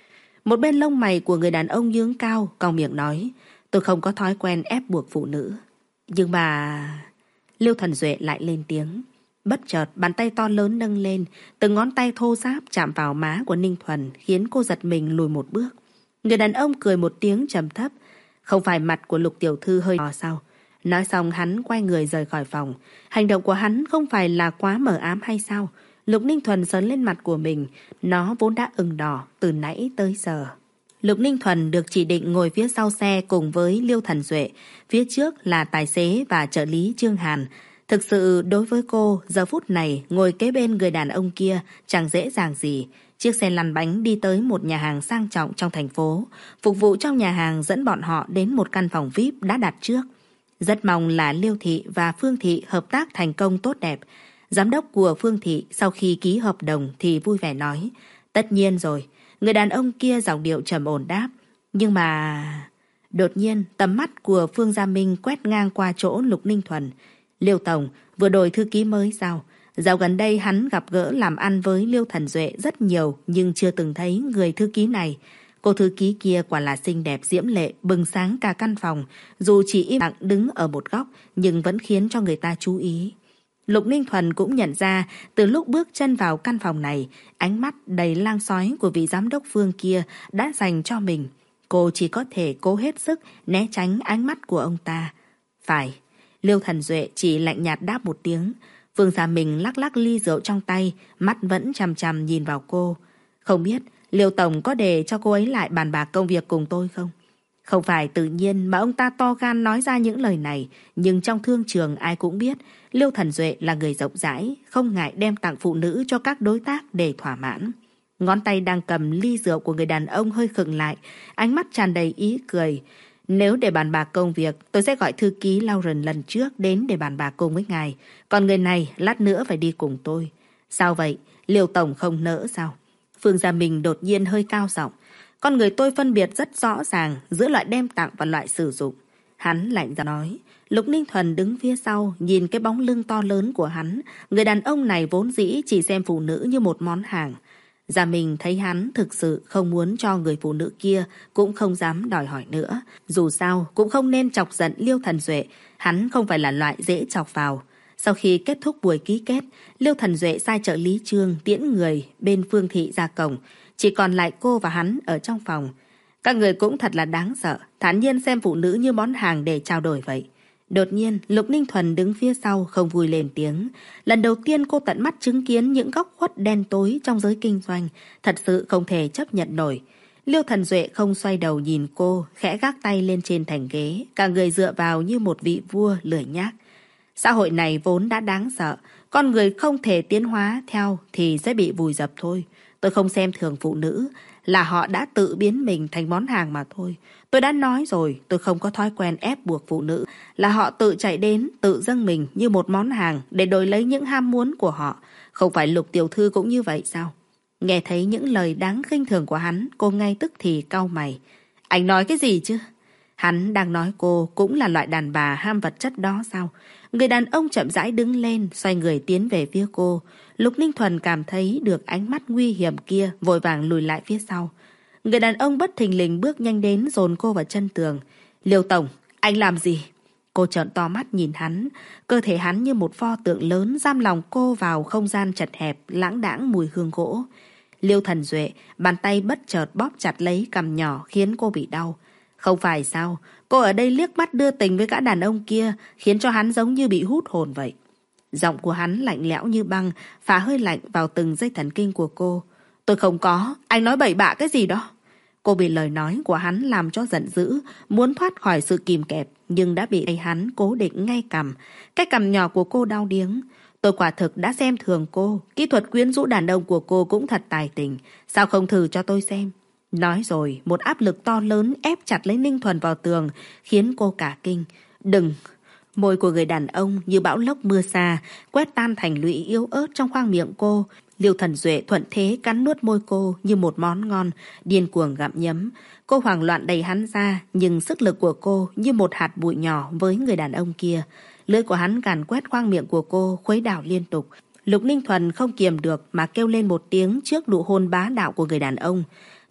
Một bên lông mày của người đàn ông nhướng cao, cau miệng nói, tôi không có thói quen ép buộc phụ nữ. Nhưng mà... Liêu Thần Duệ lại lên tiếng. Bất chợt, bàn tay to lớn nâng lên, từng ngón tay thô ráp chạm vào má của Ninh Thuần, khiến cô giật mình lùi một bước. Người đàn ông cười một tiếng trầm thấp. Không phải mặt của Lục tiểu thư hơi đỏ sao? Nói xong hắn quay người rời khỏi phòng. Hành động của hắn không phải là quá mờ ám hay sao? Lục Ninh Thuần sớn lên mặt của mình, nó vốn đã ửng đỏ từ nãy tới giờ. Lục Ninh Thuần được chỉ định ngồi phía sau xe cùng với Liêu Thần Duệ, phía trước là tài xế và trợ lý Trương Hàn. Thực sự đối với cô, giờ phút này ngồi kế bên người đàn ông kia chẳng dễ dàng gì. Chiếc xe lăn bánh đi tới một nhà hàng sang trọng trong thành phố. Phục vụ trong nhà hàng dẫn bọn họ đến một căn phòng vi ai pi đã đặt trước. Rất mong là Liêu Thị và Phương Thị hợp tác thành công tốt đẹp. Giám đốc của Phương Thị sau khi ký hợp đồng thì vui vẻ nói, tất nhiên rồi. Người đàn ông kia giọng điệu trầm ổn đáp, nhưng mà... Đột nhiên tầm mắt của Phương Gia Minh quét ngang qua chỗ Lục Ninh Thuần. Liêu Tổng vừa đổi thư ký mới sao? Dạo gần đây hắn gặp gỡ làm ăn với Liêu Thần Duệ rất nhiều, nhưng chưa từng thấy người thư ký này. Cô thư ký kia quả là xinh đẹp diễm lệ, bừng sáng cả căn phòng, dù chỉ im lặng đứng ở một góc nhưng vẫn khiến cho người ta chú ý. Lục Ninh Thuần cũng nhận ra từ lúc bước chân vào căn phòng này, ánh mắt đầy lang sói của vị giám đốc Phương kia đã dành cho mình. Cô chỉ có thể cố hết sức né tránh ánh mắt của ông ta. Phải, Liêu Thần Duệ chỉ lạnh nhạt đáp một tiếng. Phương Gia Minh lắc lắc ly rượu trong tay, mắt vẫn chằm chằm nhìn vào cô. Không biết Liêu Tổng có để cho cô ấy lại bàn bạc công việc cùng tôi không? Không phải tự nhiên mà ông ta to gan nói ra những lời này, nhưng trong thương trường ai cũng biết Liêu Thần Duệ là người rộng rãi, không ngại đem tặng phụ nữ cho các đối tác để thỏa mãn. Ngón tay đang cầm ly rượu của người đàn ông hơi khựng lại, ánh mắt tràn đầy ý cười. Nếu để bàn bạc công việc, tôi sẽ gọi thư ký Lauren lần trước đến để bàn bạc cùng với ngài. Còn người này lát nữa phải đi cùng tôi. Sao vậy? Liêu Tổng không nỡ sao? Phương Gia Minh đột nhiên hơi cao giọng. Con người tôi phân biệt rất rõ ràng giữa loại đem tặng và loại sử dụng. Hắn lạnh giọng nói. Lục Ninh Thuần đứng phía sau, nhìn cái bóng lưng to lớn của hắn. Người đàn ông này vốn dĩ chỉ xem phụ nữ như một món hàng. Gia Minh thấy hắn thực sự không muốn cho người phụ nữ kia, cũng không dám đòi hỏi nữa. Dù sao cũng không nên chọc giận Liêu Thần Duệ, hắn không phải là loại dễ chọc vào. Sau khi kết thúc buổi ký kết, Liêu Thần Duệ sai trợ lý Trương tiễn người bên Phương Thị ra cổng, chỉ còn lại cô và hắn ở trong phòng. Các người cũng thật là đáng sợ, thản nhiên xem phụ nữ như món hàng để trao đổi vậy. Đột nhiên, Lục Ninh Thuần đứng phía sau không vui lên tiếng. Lần đầu tiên cô tận mắt chứng kiến những góc khuất đen tối trong giới kinh doanh, thật sự không thể chấp nhận nổi. Liêu Thần Duệ không xoay đầu nhìn cô, khẽ gác tay lên trên thành ghế, cả người dựa vào như một vị vua lười nhác. Xã hội này vốn đã đáng sợ, con người không thể tiến hóa theo thì sẽ bị vùi dập thôi. Tôi không xem thường phụ nữ, là họ đã tự biến mình thành món hàng mà thôi. Tôi đã nói rồi, tôi không có thói quen ép buộc phụ nữ, là họ tự chạy đến, tự dâng mình như một món hàng để đổi lấy những ham muốn của họ. Không phải Lục tiểu thư cũng như vậy sao? Nghe thấy những lời đáng khinh thường của hắn, cô ngay tức thì cau mày. Anh nói cái gì chứ? Hắn đang nói cô cũng là loại đàn bà ham vật chất đó sao? Người đàn ông chậm rãi đứng lên, xoay người tiến về phía cô. Lục Ninh Thuần cảm thấy được ánh mắt nguy hiểm kia, vội vàng lùi lại phía sau. Người đàn ông bất thình lình bước nhanh đến dồn cô vào chân tường. Liêu Tổng, anh làm gì? Cô trợn to mắt nhìn hắn. Cơ thể hắn như một pho tượng lớn giam lòng cô vào không gian chật hẹp, lãng đãng mùi hương gỗ. Liêu Thần Duệ, bàn tay bất chợt bóp chặt lấy cằm nhỏ khiến cô bị đau. Không phải sao, cô ở đây liếc mắt đưa tình với gã đàn ông kia, khiến cho hắn giống như bị hút hồn vậy. Giọng của hắn lạnh lẽo như băng, phá hơi lạnh vào từng dây thần kinh của cô. Tôi không có, anh nói bậy bạ cái gì đó. Cô bị lời nói của hắn làm cho giận dữ, muốn thoát khỏi sự kìm kẹp, nhưng đã bị hắn cố định ngay cằm. Cái cằm nhỏ của cô đau điếng. Tôi quả thực đã xem thường cô, kỹ thuật quyến rũ đàn ông của cô cũng thật tài tình. Sao không thử cho tôi xem? Nói rồi, một áp lực to lớn ép chặt lấy Ninh Thuần vào tường, khiến cô cả kinh. Đừng! Môi của người đàn ông như bão lốc mưa xa, quét tan thành lũy yếu ớt trong khoang miệng cô. Liêu Thần Duệ thuận thế cắn nuốt môi cô như một món ngon, điên cuồng gặm nhấm. Cô hoảng loạn đẩy hắn ra, nhưng sức lực của cô như một hạt bụi nhỏ với người đàn ông kia. Lưỡi của hắn càn quét khoang miệng của cô, khuấy đảo liên tục. Lục Ninh Thuần không kiềm được mà kêu lên một tiếng trước nụ hôn bá đạo của người đàn ông.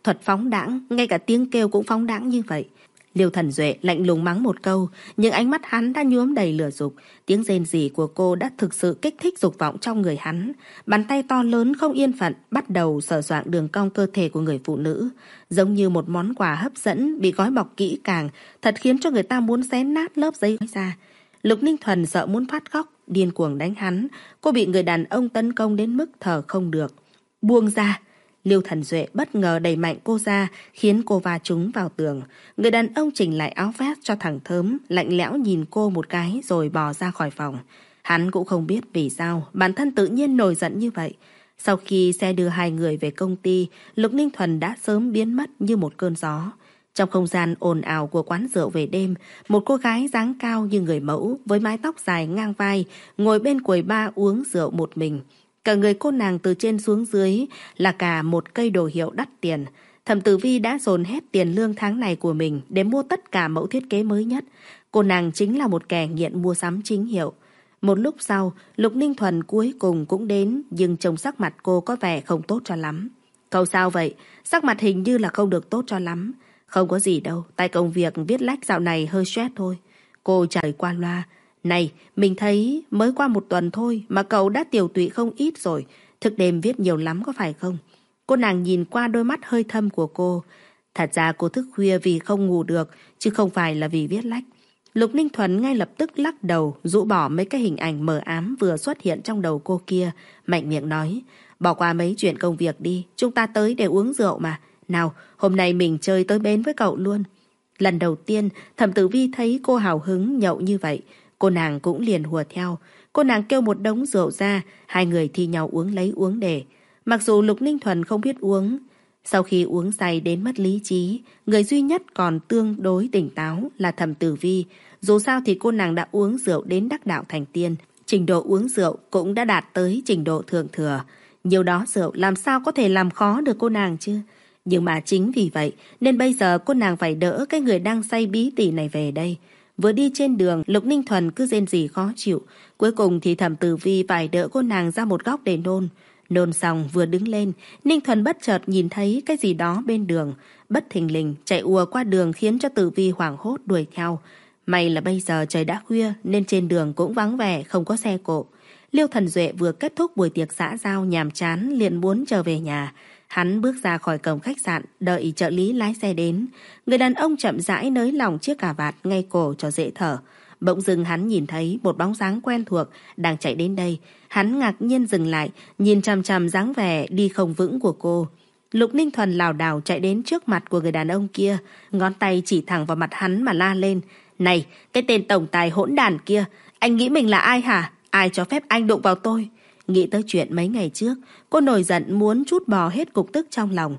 Thuật phóng đãng, ngay cả tiếng kêu cũng phóng đãng như vậy. Liêu Thần Duệ lạnh lùng mắng một câu, nhưng ánh mắt hắn đã nhuốm đầy lửa dục. Tiếng rên rỉ của cô đã thực sự kích thích dục vọng trong người hắn. Bàn tay to lớn không yên phận bắt đầu sờ soạng đường cong cơ thể của người phụ nữ, giống như một món quà hấp dẫn bị gói bọc kỹ càng, thật khiến cho người ta muốn xé nát lớp giấy ra. Lục Ninh Thuần sợ muốn phát khóc, điên cuồng đánh hắn. Cô bị người đàn ông tấn công đến mức thở không được. Buông ra! Liêu Thần Duệ bất ngờ đẩy mạnh cô ra, khiến cô va trúng vào tường. Người đàn ông chỉnh lại áo vest cho thẳng thớm, lạnh lẽo nhìn cô một cái rồi bò ra khỏi phòng. Hắn cũng không biết vì sao bản thân tự nhiên nổi giận như vậy. Sau khi xe đưa hai người về công ty, Lục Ninh Thuần đã sớm biến mất như một cơn gió. Trong không gian ồn ào của quán rượu về đêm, một cô gái dáng cao như người mẫu với mái tóc dài ngang vai ngồi bên quầy bar uống rượu một mình. Cả người cô nàng từ trên xuống dưới là cả một cây đồ hiệu đắt tiền. Thẩm Tử Vi đã dồn hết tiền lương tháng này của mình để mua tất cả mẫu thiết kế mới nhất. Cô nàng chính là một kẻ nghiện mua sắm chính hiệu. Một lúc sau, Lục Ninh Thuần cuối cùng cũng đến, nhưng trông sắc mặt cô có vẻ không tốt cho lắm. Cậu sao vậy? Sắc mặt hình như là không được tốt cho lắm. Không có gì đâu, tại công việc viết lách dạo này hơi stress thôi. Cô trả lời qua loa. Này, mình thấy mới qua một tuần thôi mà cậu đã tiều tụy không ít rồi. Thức đêm viết nhiều lắm có phải không? Cô nàng nhìn qua đôi mắt hơi thâm của cô. Thật ra cô thức khuya vì không ngủ được, chứ không phải là vì viết lách. Lục Ninh Thuần ngay lập tức lắc đầu, rũ bỏ mấy cái hình ảnh mờ ám vừa xuất hiện trong đầu cô kia. Mạnh miệng nói, bỏ qua mấy chuyện công việc đi, chúng ta tới để uống rượu mà. Nào, hôm nay mình chơi tới bến với cậu luôn. Lần đầu tiên, Thẩm Tử Vi thấy cô hào hứng nhậu như vậy. Cô nàng cũng liền hùa theo. Cô nàng kêu một đống rượu ra, hai người thi nhau uống lấy uống để. Mặc dù Lục Ninh Thuần không biết uống, sau khi uống say đến mất lý trí, người duy nhất còn tương đối tỉnh táo là Thẩm Tử Vi. Dù sao thì cô nàng đã uống rượu đến đắc đạo thành tiên, trình độ uống rượu cũng đã đạt tới trình độ thượng thừa. Nhiều đó rượu làm sao có thể làm khó được cô nàng chứ? Nhưng mà chính vì vậy nên bây giờ cô nàng phải đỡ cái người đang say bí tỉ này về đây. Vừa đi trên đường, Lục Ninh Thuần cứ rên rỉ khó chịu. Cuối cùng thì Thẩm Tử Vi phải đỡ cô nàng ra một góc để nôn. Nôn xong vừa đứng lên, Ninh Thuần bất chợt nhìn thấy cái gì đó bên đường. Bất thình lình chạy ùa qua đường khiến cho Tử Vi hoảng hốt đuổi theo. May là bây giờ trời đã khuya nên trên đường cũng vắng vẻ, không có xe cộ. Liêu Thần Duệ vừa kết thúc buổi tiệc xã giao nhàm chán liền muốn trở về nhà. Hắn bước ra khỏi cổng khách sạn, đợi trợ lý lái xe đến. Người đàn ông chậm rãi nới lỏng chiếc cà vạt ngay cổ cho dễ thở. Bỗng dưng hắn nhìn thấy một bóng dáng quen thuộc đang chạy đến đây. Hắn ngạc nhiên dừng lại, nhìn chằm chằm dáng vẻ đi không vững của cô. Lục Ninh Thuần lảo đảo chạy đến trước mặt của người đàn ông kia, ngón tay chỉ thẳng vào mặt hắn mà la lên. Này, cái tên tổng tài hỗn đản kia, anh nghĩ mình là ai hả? Ai cho phép anh đụng vào tôi? Nghĩ tới chuyện mấy ngày trước, cô nổi giận muốn trút bò hết cục tức trong lòng.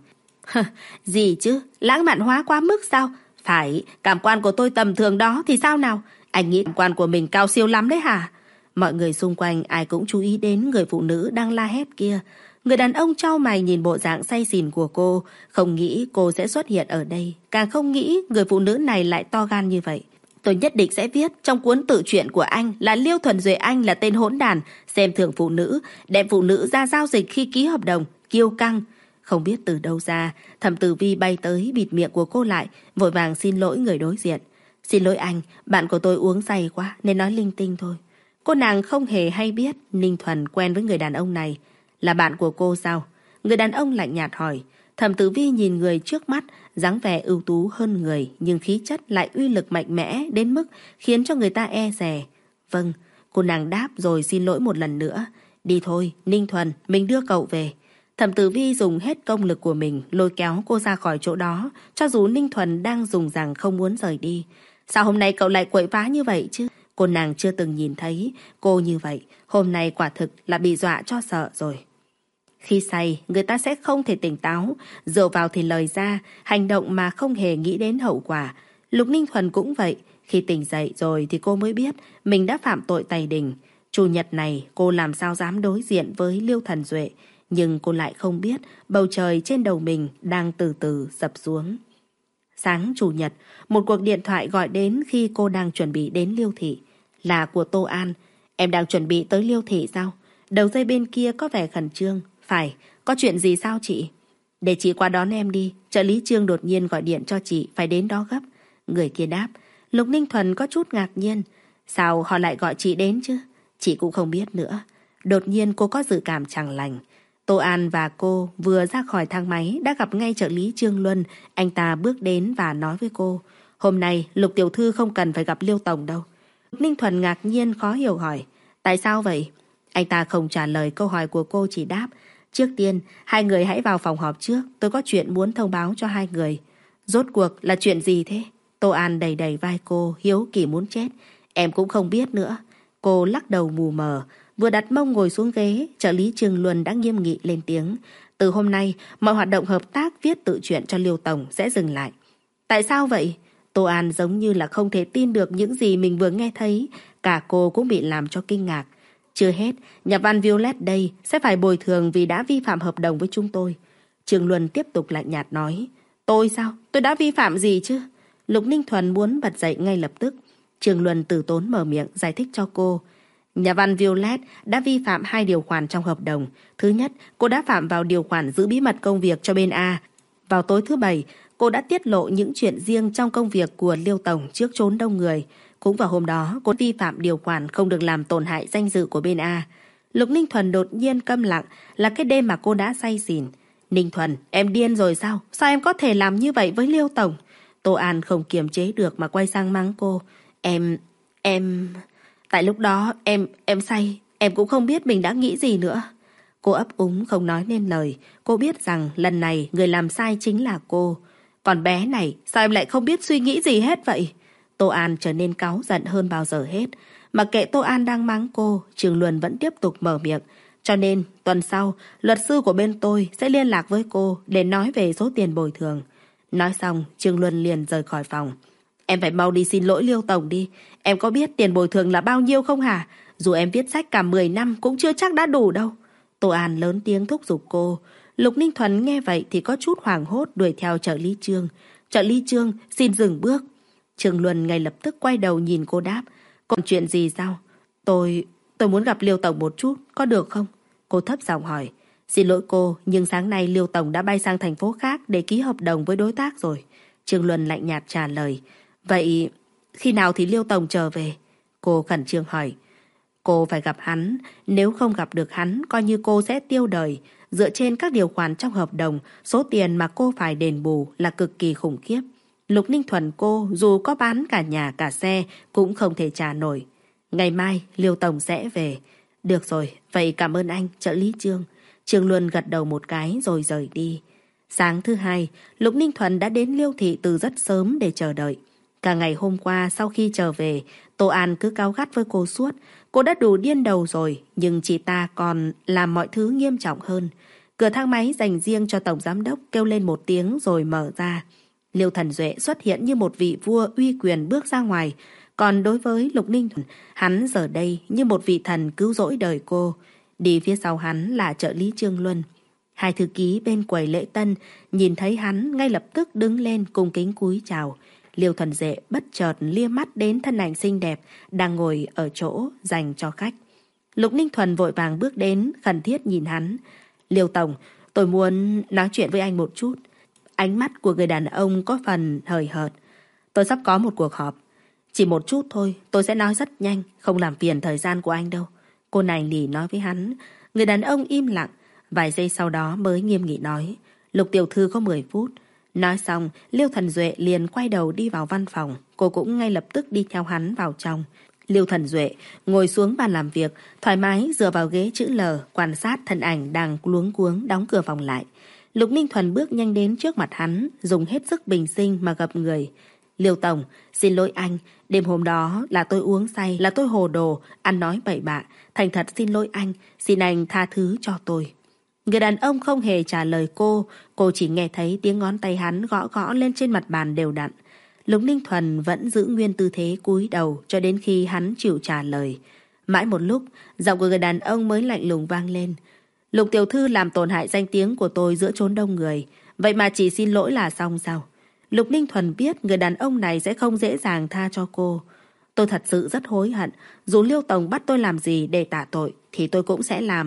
Gì chứ, lãng mạn hóa quá mức sao? Phải, cảm quan của tôi tầm thường đó thì sao nào? Anh nghĩ cảm quan của mình cao siêu lắm đấy hả? Mọi người xung quanh ai cũng chú ý đến người phụ nữ đang la hét kia. Người đàn ông chau mày nhìn bộ dạng say xỉn của cô, không nghĩ cô sẽ xuất hiện ở đây, càng không nghĩ người phụ nữ này lại to gan như vậy. Tôi nhất định sẽ viết trong cuốn tự truyện của anh là Liêu Thuần Duệ anh là tên hỗn đàn, xem thường phụ nữ, đem phụ nữ ra giao dịch khi ký hợp đồng, kiêu căng. Không biết từ đâu ra, Thẩm Tử Vi bay tới bịt miệng của cô lại, vội vàng xin lỗi người đối diện. Xin lỗi anh, bạn của tôi uống say quá nên nói linh tinh thôi. Cô nàng không hề hay biết Ninh Thuần quen với người đàn ông này. Là bạn của cô sao? Người đàn ông lạnh nhạt hỏi. Thẩm Tử Vi nhìn người trước mắt, dáng vẻ ưu tú hơn người, nhưng khí chất lại uy lực mạnh mẽ đến mức khiến cho người ta e dè. Vâng, cô nàng đáp rồi xin lỗi một lần nữa. Đi thôi, Ninh Thuần, mình đưa cậu về. Thẩm Tử Vi dùng hết công lực của mình lôi kéo cô ra khỏi chỗ đó, cho dù Ninh Thuần đang dùng rằng không muốn rời đi. Sao hôm nay cậu lại quậy phá như vậy chứ? Cô nàng chưa từng nhìn thấy cô như vậy, hôm nay quả thực là bị dọa cho sợ rồi. Khi say, người ta sẽ không thể tỉnh táo, rượu vào thì lời ra, hành động mà không hề nghĩ đến hậu quả. Lục Ninh Thuần cũng vậy, khi tỉnh dậy rồi thì cô mới biết mình đã phạm tội tày đình. Chủ nhật này cô làm sao dám đối diện với Liêu Thần Duệ, nhưng cô lại không biết bầu trời trên đầu mình đang từ từ sập xuống. Sáng chủ nhật, một cuộc điện thoại gọi đến khi cô đang chuẩn bị đến Liêu Thị. Là của Tô An. Em đang chuẩn bị tới Liêu Thị sao? Đầu dây bên kia có vẻ khẩn trương. Phải, có chuyện gì sao chị? Để chị qua đón em đi. Trợ lý Trương đột nhiên gọi điện cho chị phải đến đó gấp. Người kia đáp. Lục Ninh Thuần có chút ngạc nhiên. Sao họ lại gọi chị đến chứ? Chị cũng không biết nữa. Đột nhiên cô có dự cảm chẳng lành. Tô An và cô vừa ra khỏi thang máy đã gặp ngay trợ lý Trương Luân. Anh ta bước đến và nói với cô. Hôm nay Lục tiểu thư không cần phải gặp Liêu tổng đâu. Lục Ninh Thuần ngạc nhiên khó hiểu hỏi. Tại sao vậy? Anh ta không trả lời câu hỏi của cô, chỉ đáp. Trước tiên, hai người hãy vào phòng họp trước. Tôi có chuyện muốn thông báo cho hai người. Rốt cuộc là chuyện gì thế? Tô An đầy đầy vai cô, hiếu kỳ muốn chết. Em cũng không biết nữa. Cô lắc đầu mù mờ. Vừa đặt mông ngồi xuống ghế, trợ lý Trương Luân đã nghiêm nghị lên tiếng. Từ hôm nay, mọi hoạt động hợp tác viết tự truyện cho Liêu tổng sẽ dừng lại. Tại sao vậy? Tô An giống như là không thể tin được những gì mình vừa nghe thấy. Cả cô cũng bị làm cho kinh ngạc. Chưa hết, nhà văn Violet đây sẽ phải bồi thường vì đã vi phạm hợp đồng với chúng tôi. Trương Luân tiếp tục lạnh nhạt nói. Tôi sao? Tôi đã vi phạm gì chứ? Lục Ninh Thuần muốn bật dậy ngay lập tức. Trương Luân từ tốn mở miệng giải thích cho cô. Nhà văn Violet đã vi phạm hai điều khoản trong hợp đồng. Thứ nhất, cô đã phạm vào điều khoản giữ bí mật công việc cho bên A. Vào tối thứ Bảy, cô đã tiết lộ những chuyện riêng trong công việc của Liêu tổng trước chốn đông người. Cũng vào hôm đó, cô vi phạm điều khoản không được làm tổn hại danh dự của bên A. Lục Ninh Thuần đột nhiên câm lặng, là cái đêm mà cô đã say xỉn. Ninh Thuần, em điên rồi sao? Sao em có thể làm như vậy với Liêu tổng? Tô An không kiềm chế được mà quay sang mắng cô. Em... em... Tại lúc đó em... em say. Em cũng không biết mình đã nghĩ gì nữa. Cô ấp úng không nói nên lời. Cô biết rằng lần này người làm sai chính là cô. Còn bé này, sao em lại không biết suy nghĩ gì hết vậy? Tô An trở nên cáu giận hơn bao giờ hết. Mặc kệ Tô An đang mắng cô, Trương Luân vẫn tiếp tục mở miệng. Cho nên, tuần sau, luật sư của bên tôi sẽ liên lạc với cô để nói về số tiền bồi thường. Nói xong, Trương Luân liền rời khỏi phòng. Em phải mau đi xin lỗi Liêu tổng đi. Em có biết tiền bồi thường là bao nhiêu không hả? Dù em viết sách cả mười năm cũng chưa chắc đã đủ đâu. Tô An lớn tiếng thúc giục cô. Lục Ninh Thuần nghe vậy thì có chút hoảng hốt đuổi theo trợ lý Trương. Trợ lý Trương, xin dừng bước. Trương Luân ngay lập tức quay đầu nhìn cô đáp. Còn chuyện gì sao? Tôi... tôi muốn gặp Liêu tổng một chút, có được không? Cô thấp giọng hỏi. Xin lỗi cô, nhưng sáng nay Liêu tổng đã bay sang thành phố khác để ký hợp đồng với đối tác rồi. Trương Luân lạnh nhạt trả lời. Vậy khi nào thì Liêu tổng trở về? Cô khẩn trương hỏi. Cô phải gặp hắn. Nếu không gặp được hắn, coi như cô sẽ tiêu đời. Dựa trên các điều khoản trong hợp đồng, số tiền mà cô phải đền bù là cực kỳ khủng khiếp. Lục Ninh Thuần cô dù có bán cả nhà cả xe cũng không thể trả nổi. Ngày mai Liêu tổng sẽ về. Được rồi, vậy cảm ơn anh, trợ lý Trương. Trương Luân gật đầu một cái rồi rời đi. Sáng thứ hai, Lục Ninh Thuần đã đến Liêu thị từ rất sớm để chờ đợi. Cả ngày hôm qua sau khi trở về, Tô An cứ cáu gắt với cô suốt. Cô đã đủ điên đầu rồi, nhưng chị ta còn làm mọi thứ nghiêm trọng hơn. Cửa thang máy dành riêng cho tổng giám đốc kêu lên một tiếng rồi mở ra. Liêu Thần Duệ xuất hiện như một vị vua uy quyền bước ra ngoài. Còn đối với Lục Ninh Thuần, hắn giờ đây như một vị thần cứu rỗi đời cô. Đi phía sau hắn là trợ lý Trương Luân. Hai thư ký bên quầy lễ tân nhìn thấy hắn ngay lập tức đứng lên cung kính cúi chào. Liêu Thần Duệ bất chợt lia mắt đến thân ảnh xinh đẹp đang ngồi ở chỗ dành cho khách. Lục Ninh Thuần vội vàng bước đến khẩn thiết nhìn hắn. Liêu tổng, tôi muốn nói chuyện với anh một chút. Ánh mắt của người đàn ông có phần hời hợt. Tôi sắp có một cuộc họp. Chỉ một chút thôi, tôi sẽ nói rất nhanh, không làm phiền thời gian của anh đâu. Cô này lì nói với hắn. Người đàn ông im lặng, vài giây sau đó mới nghiêm nghị nói. Lục tiểu thư có mười phút. Nói xong, Liêu Thần Duệ liền quay đầu đi vào văn phòng. Cô cũng ngay lập tức đi theo hắn vào trong. Liêu Thần Duệ ngồi xuống bàn làm việc, thoải mái dựa vào ghế chữ L, quan sát thân ảnh đang luống cuống đóng cửa phòng lại. Lục Ninh Thuần bước nhanh đến trước mặt hắn, dùng hết sức bình sinh mà gập người. Liêu tổng, xin lỗi anh, đêm hôm đó là tôi uống say, là tôi hồ đồ, ăn nói bậy bạ. Thành thật xin lỗi anh, xin anh tha thứ cho tôi. Người đàn ông không hề trả lời cô, cô chỉ nghe thấy tiếng ngón tay hắn gõ gõ lên trên mặt bàn đều đặn. Lục Ninh Thuần vẫn giữ nguyên tư thế cúi đầu cho đến khi hắn chịu trả lời. Mãi một lúc, giọng của người đàn ông mới lạnh lùng vang lên. Lục tiểu thư làm tổn hại danh tiếng của tôi giữa chốn đông người, vậy mà chỉ xin lỗi là xong sao? Lục Ninh Thuần biết người đàn ông này sẽ không dễ dàng tha cho cô. Tôi thật sự rất hối hận, dù Liêu tổng bắt tôi làm gì để tạ tội thì tôi cũng sẽ làm.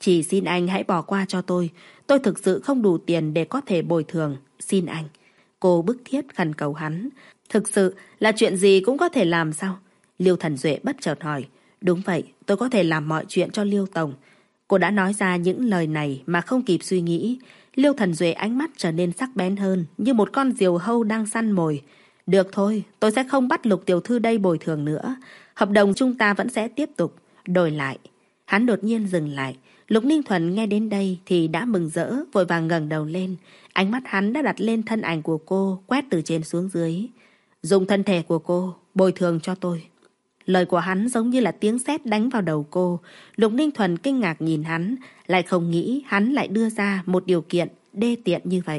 Chỉ xin anh hãy bỏ qua cho tôi. Tôi thực sự không đủ tiền để có thể bồi thường. Xin anh. Cô bức thiết khẩn cầu hắn. Thực sự là chuyện gì cũng có thể làm sao? Liêu Thần Duệ bất chợt hỏi. Đúng vậy, tôi có thể làm mọi chuyện cho Liêu Tổng. Cô đã nói ra những lời này mà không kịp suy nghĩ. Liêu Thần Duệ ánh mắt trở nên sắc bén hơn, như một con diều hâu đang săn mồi. Được thôi, tôi sẽ không bắt Lục tiểu thư đây bồi thường nữa. Hợp đồng chúng ta vẫn sẽ tiếp tục. Đổi lại. Hắn đột nhiên dừng lại. Lục Ninh Thuần nghe đến đây thì đã mừng rỡ, vội vàng ngẩng đầu lên. Ánh mắt hắn đã đặt lên thân ảnh của cô, quét từ trên xuống dưới. Dùng thân thể của cô, bồi thường cho tôi. Lời của hắn giống như là tiếng sét đánh vào đầu cô. Lục Ninh Thuần kinh ngạc nhìn hắn, lại không nghĩ hắn lại đưa ra một điều kiện đê tiện như vậy.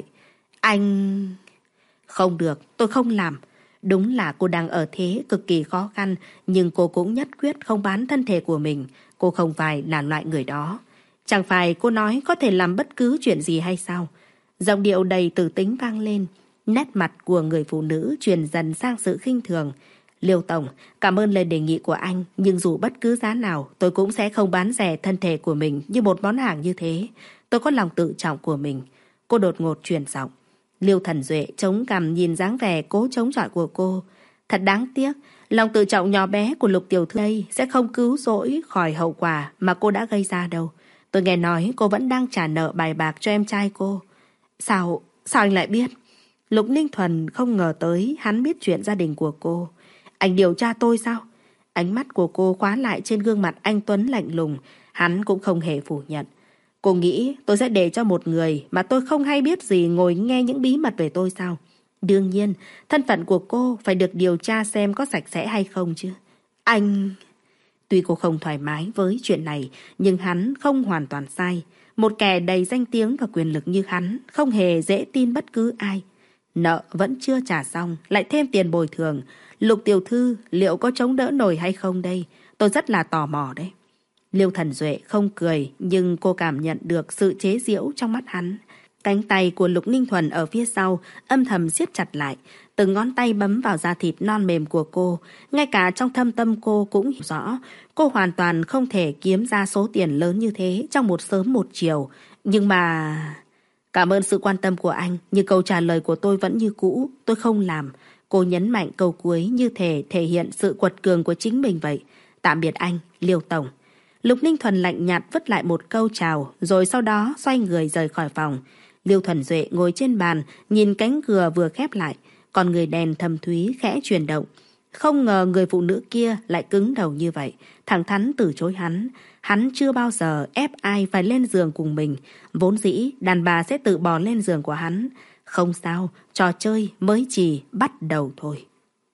Anh... Không được, tôi không làm. Đúng là cô đang ở thế cực kỳ khó khăn, nhưng cô cũng nhất quyết không bán thân thể của mình. Cô không phải là loại người đó. Chẳng phải cô nói có thể làm bất cứ chuyện gì hay sao? Giọng điệu đầy tử tính vang lên. Nét mặt của người phụ nữ chuyển dần sang sự khinh thường. Liêu Tổng, cảm ơn lời đề nghị của anh, nhưng dù bất cứ giá nào, tôi cũng sẽ không bán rẻ thân thể của mình như một món hàng như thế. Tôi có lòng tự trọng của mình. Cô đột ngột chuyển giọng. Liêu Thần Duệ chống cằm nhìn dáng vẻ cố chống chọi của cô. Thật đáng tiếc, lòng tự trọng nhỏ bé của Lục tiểu thư đây sẽ không cứu rỗi khỏi hậu quả mà cô đã gây ra đâu. Tôi nghe nói cô vẫn đang trả nợ bài bạc cho em trai cô. Sao, sao anh lại biết? Lục Ninh Thuần không ngờ tới hắn biết chuyện gia đình của cô. Anh điều tra tôi sao? Ánh mắt của cô khóa lại trên gương mặt anh Tuấn lạnh lùng. Hắn cũng không hề phủ nhận. Cô nghĩ tôi sẽ để cho một người mà tôi không hay biết gì ngồi nghe những bí mật về tôi sao? Đương nhiên, thân phận của cô phải được điều tra xem có sạch sẽ hay không chứ. Anh... Tuy cô không thoải mái với chuyện này, nhưng hắn không hoàn toàn sai. Một kẻ đầy danh tiếng và quyền lực như hắn không hề dễ tin bất cứ ai. Nợ vẫn chưa trả xong, lại thêm tiền bồi thường. Lục tiểu thư liệu có chống đỡ nổi hay không đây? Tôi rất là tò mò đấy. Liêu Thần Duệ không cười, nhưng cô cảm nhận được sự chế giễu trong mắt hắn. Cánh tay của Lục Ninh Thuần ở phía sau âm thầm siết chặt lại, từng ngón tay bấm vào da thịt non mềm của cô. Ngay cả trong thâm tâm cô cũng hiểu rõ, cô hoàn toàn không thể kiếm ra số tiền lớn như thế trong một sớm một chiều. Nhưng mà... Cảm ơn sự quan tâm của anh, nhưng câu trả lời của tôi vẫn như cũ, tôi không làm. Cô nhấn mạnh câu cuối như thể thể hiện sự quật cường của chính mình vậy. Tạm biệt anh, Liêu Tổng. Lục Ninh Thuần lạnh nhạt vứt lại một câu chào, rồi sau đó xoay người rời khỏi phòng. Liêu Thần Duệ ngồi trên bàn, nhìn cánh cửa vừa khép lại, còn người đèn thâm thúy khẽ chuyển động. Không ngờ người phụ nữ kia lại cứng đầu như vậy, thẳng thắn từ chối hắn. Hắn chưa bao giờ ép ai phải lên giường cùng mình. Vốn dĩ đàn bà sẽ tự bò lên giường của hắn. Không sao, trò chơi mới chỉ bắt đầu thôi.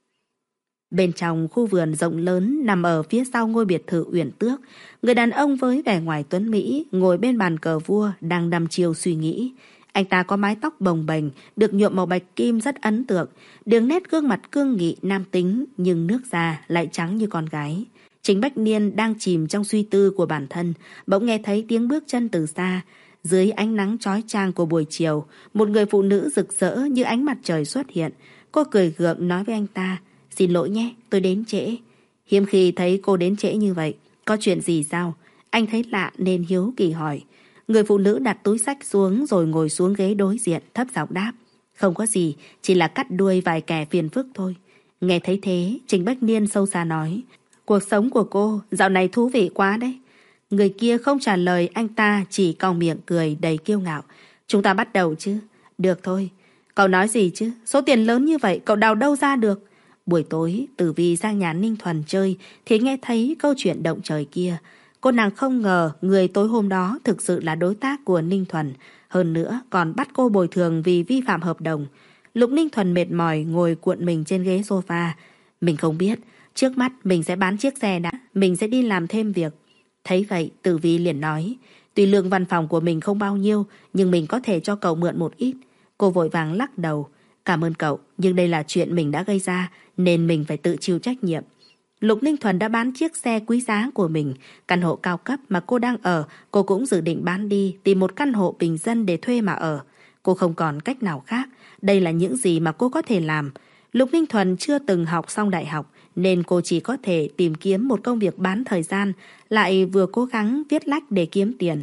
Bên trong khu vườn rộng lớn nằm ở phía sau ngôi biệt thự Uyển Tước, người đàn ông với vẻ ngoài tuấn Mỹ ngồi bên bàn cờ vua đang đăm chiêu suy nghĩ. Anh ta có mái tóc bồng bềnh, được nhuộm màu bạch kim rất ấn tượng, đường nét gương mặt cương nghị nam tính nhưng nước da lại trắng như con gái. Trình Bách Niên đang chìm trong suy tư của bản thân, bỗng nghe thấy tiếng bước chân từ xa. Dưới ánh nắng chói chang của buổi chiều, một người phụ nữ rực rỡ như ánh mặt trời xuất hiện. Cô cười gượng nói với anh ta, xin lỗi nhé, tôi đến trễ. Hiếm khi thấy cô đến trễ như vậy, có chuyện gì sao? Anh thấy lạ nên hiếu kỳ hỏi. Người phụ nữ đặt túi xách xuống rồi ngồi xuống ghế đối diện, thấp giọng đáp. Không có gì, chỉ là cắt đuôi vài kẻ phiền phức thôi. Nghe thấy thế, Trình Bách Niên sâu xa nói. Cuộc sống của cô dạo này thú vị quá đấy. Người kia không trả lời, anh ta chỉ cong miệng cười đầy kiêu ngạo. Chúng ta bắt đầu chứ? Được thôi. Cậu nói gì chứ? Số tiền lớn như vậy cậu đào đâu ra được? Buổi tối, Tử Vi sang nhà Ninh Thuần chơi thì nghe thấy câu chuyện động trời kia. Cô nàng không ngờ người tối hôm đó thực sự là đối tác của Ninh Thuần. Hơn nữa còn bắt cô bồi thường vì vi phạm hợp đồng. Lục Ninh Thuần mệt mỏi ngồi cuộn mình trên ghế sofa. Mình không biết, trước mắt mình sẽ bán chiếc xe đã, mình sẽ đi làm thêm việc. Thấy vậy, Tử Vi liền nói, tuy lương văn phòng của mình không bao nhiêu, nhưng mình có thể cho cậu mượn một ít. Cô vội vàng lắc đầu. Cảm ơn cậu, nhưng đây là chuyện mình đã gây ra, nên mình phải tự chịu trách nhiệm. Lục Ninh Thuần đã bán chiếc xe quý giá của mình. Căn hộ cao cấp mà cô đang ở, cô cũng dự định bán đi, tìm một căn hộ bình dân để thuê mà ở. Cô không còn cách nào khác. Đây là những gì mà cô có thể làm. Lục Ninh Thuần chưa từng học xong đại học, nên cô chỉ có thể tìm kiếm một công việc bán thời gian, lại vừa cố gắng viết lách để kiếm tiền.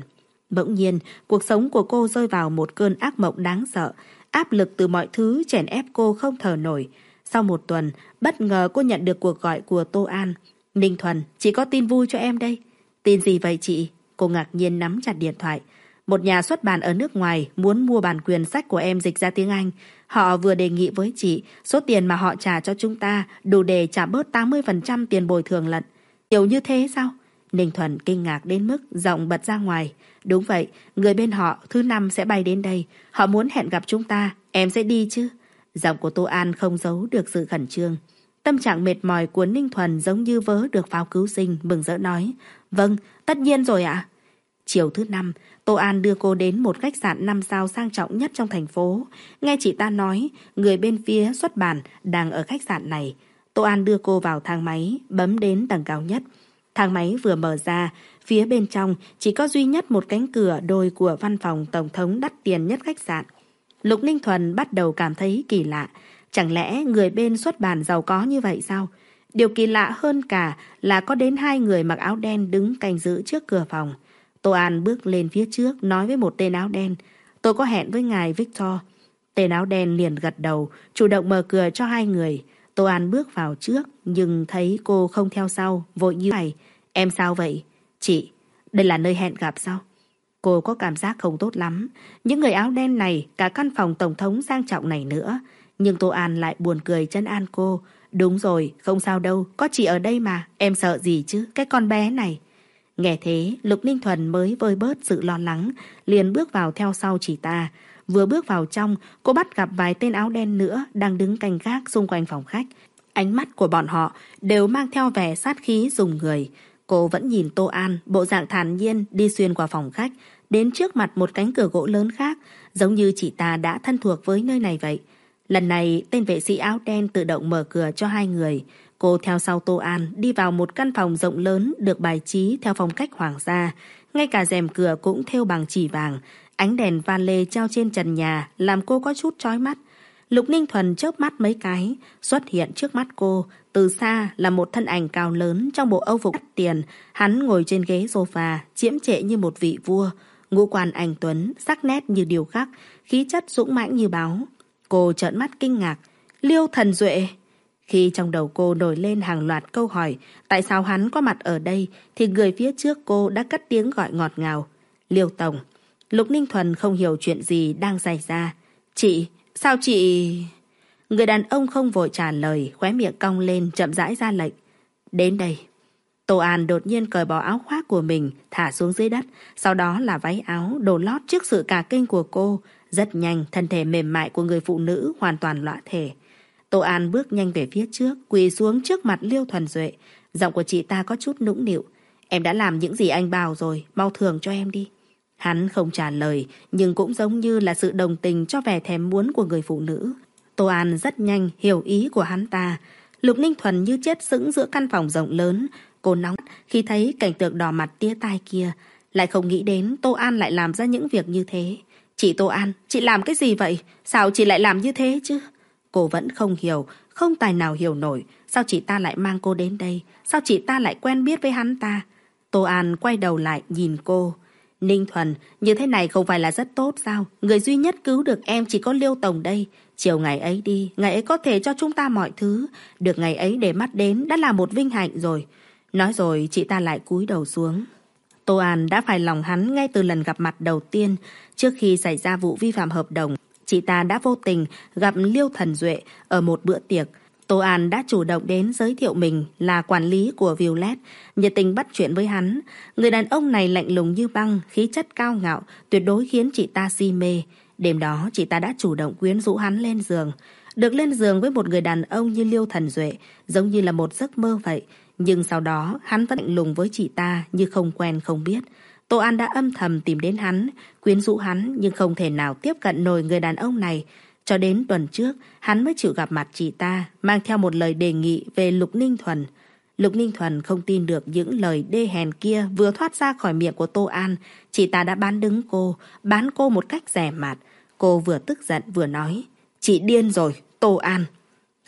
Bỗng nhiên, cuộc sống của cô rơi vào một cơn ác mộng đáng sợ. Áp lực từ mọi thứ chèn ép cô không thở nổi. Sau một tuần, bất ngờ cô nhận được cuộc gọi của Tô An. Ninh Thuần, chị có tin vui cho em đây. Tin gì vậy chị? Cô ngạc nhiên nắm chặt điện thoại. Một nhà xuất bản ở nước ngoài muốn mua bản quyền sách của em dịch ra tiếng Anh. Họ vừa đề nghị với chị, số tiền mà họ trả cho chúng ta đủ để trả bớt tám mươi phần trăm tiền bồi thường lận. Nhiều như thế sao? Ninh Thuần kinh ngạc đến mức giọng bật ra ngoài. Đúng vậy, người bên họ thứ năm sẽ bay đến đây. Họ muốn hẹn gặp chúng ta, em sẽ đi chứ? Giọng của Tô An không giấu được sự khẩn trương. Tâm trạng mệt mỏi của Ninh Thuần giống như vớ được pháo cứu sinh, mừng rỡ nói. Vâng, tất nhiên rồi ạ. Chiều thứ năm, Tô An đưa cô đến một khách sạn năm sao sang trọng nhất trong thành phố. Nghe chị ta nói, người bên phía xuất bản đang ở khách sạn này. Tô An đưa cô vào thang máy, bấm đến tầng cao nhất. Thang máy vừa mở ra, phía bên trong chỉ có duy nhất một cánh cửa đôi của văn phòng tổng thống đắt tiền nhất khách sạn. Lục Ninh Thuần bắt đầu cảm thấy kỳ lạ. Chẳng lẽ người bên xuất bản giàu có như vậy sao? Điều kỳ lạ hơn cả là có đến hai người mặc áo đen đứng canh giữ trước cửa phòng. Tô An bước lên phía trước nói với một tên áo đen. Tôi có hẹn với ngài Victor. Tên áo đen liền gật đầu, chủ động mở cửa cho hai người. Tô An bước vào trước nhưng thấy cô không theo sau, vội như này. Em sao vậy? Chị, đây là nơi hẹn gặp sao? Cô có cảm giác không tốt lắm. Những người áo đen này, cả căn phòng tổng thống sang trọng này nữa. Nhưng Tô An lại buồn cười trấn an cô. Đúng rồi, không sao đâu, có chị ở đây mà. Em sợ gì chứ, cái con bé này. Nghe thế, Lục Ninh Thuần mới vơi bớt sự lo lắng, liền bước vào theo sau chị ta. Vừa bước vào trong, cô bắt gặp vài tên áo đen nữa đang đứng canh gác xung quanh phòng khách. Ánh mắt của bọn họ đều mang theo vẻ sát khí dùng người. Cô vẫn nhìn Tô An, bộ dạng thản nhiên đi xuyên qua phòng khách, đến trước mặt một cánh cửa gỗ lớn khác, giống như chị ta đã thân thuộc với nơi này vậy. Lần này, tên vệ sĩ áo đen tự động mở cửa cho hai người. Cô theo sau Tô An đi vào một căn phòng rộng lớn được bài trí theo phong cách hoàng gia. Ngay cả rèm cửa cũng thêu bằng chỉ vàng. Ánh đèn van lê treo trên trần nhà làm cô có chút chói mắt. Lục Ninh Thuần chớp mắt mấy cái, xuất hiện trước mắt cô. Từ xa là một thân ảnh cao lớn trong bộ âu phục đắt tiền. Hắn ngồi trên ghế sofa, chiếm trệ như một vị vua. Ngũ quan anh tuấn, sắc nét như điêu khắc, khí chất dũng mãnh như báo. Cô trợn mắt kinh ngạc. Liêu Thần Duệ. Khi trong đầu cô nổi lên hàng loạt câu hỏi tại sao hắn có mặt ở đây, thì người phía trước cô đã cất tiếng gọi ngọt ngào. Liêu Tổng. Lục Ninh Thuần không hiểu chuyện gì đang xảy ra. Chị, sao chị... Người đàn ông không vội trả lời, khóe miệng cong lên chậm rãi ra lệnh. Đến đây. Tô An đột nhiên cởi bỏ áo khoác của mình, thả xuống dưới đất, sau đó là váy áo, đồ lót trước sự cả kinh của cô. Rất nhanh, thân thể mềm mại của người phụ nữ hoàn toàn lõa thể. Tô An bước nhanh về phía trước, quỳ xuống trước mặt Liêu Thuần Duệ. Giọng của chị ta có chút nũng nịu. Em đã làm những gì anh bảo rồi, mau thưởng cho em đi. Hắn không trả lời, nhưng cũng giống như là sự đồng tình cho vẻ thèm muốn của người phụ nữ. Tô An rất nhanh hiểu ý của hắn ta. Lục Ninh Thuần như chết sững giữa căn phòng rộng lớn. Cô nóng khi thấy cảnh tượng đỏ mặt tía tai kia. Lại không nghĩ đến Tô An lại làm ra những việc như thế. Chị Tô An, chị làm cái gì vậy? Sao chị lại làm như thế chứ? Cô vẫn không hiểu, không tài nào hiểu nổi. Sao chị ta lại mang cô đến đây? Sao chị ta lại quen biết với hắn ta? Tô An quay đầu lại nhìn cô. Ninh Thuần, như thế này không phải là rất tốt sao? Người duy nhất cứu được em chỉ có Liêu Tổng đây. Chiều ngày ấy đi, ngày ấy có thể cho chúng ta mọi thứ. Được ngày ấy để mắt đến đã là một vinh hạnh rồi. Nói rồi chị ta lại cúi đầu xuống. Tô An đã phải lòng hắn ngay từ lần gặp mặt đầu tiên. Trước khi xảy ra vụ vi phạm hợp đồng, chị ta đã vô tình gặp Liêu Thần Duệ ở một bữa tiệc. Tô An đã chủ động đến giới thiệu mình là quản lý của Violet, nhiệt tình bắt chuyện với hắn. Người đàn ông này lạnh lùng như băng, khí chất cao ngạo, tuyệt đối khiến chị ta si mê. Đêm đó chị ta đã chủ động quyến rũ hắn lên giường. Được lên giường với một người đàn ông như Liêu Thần Duệ giống như là một giấc mơ vậy. Nhưng sau đó hắn vẫn lạnh lùng với chị ta như không quen không biết. Tô An đã âm thầm tìm đến hắn, quyến rũ hắn nhưng không thể nào tiếp cận nổi người đàn ông này. Cho đến tuần trước, hắn mới chịu gặp mặt chị ta, mang theo một lời đề nghị về Lục Ninh Thuần. Lục Ninh Thuần không tin được những lời đê hèn kia vừa thoát ra khỏi miệng của Tô An. Chị ta đã bán đứng cô, bán cô một cách rẻ mạt. Cô vừa tức giận vừa nói, chị điên rồi, Tô An.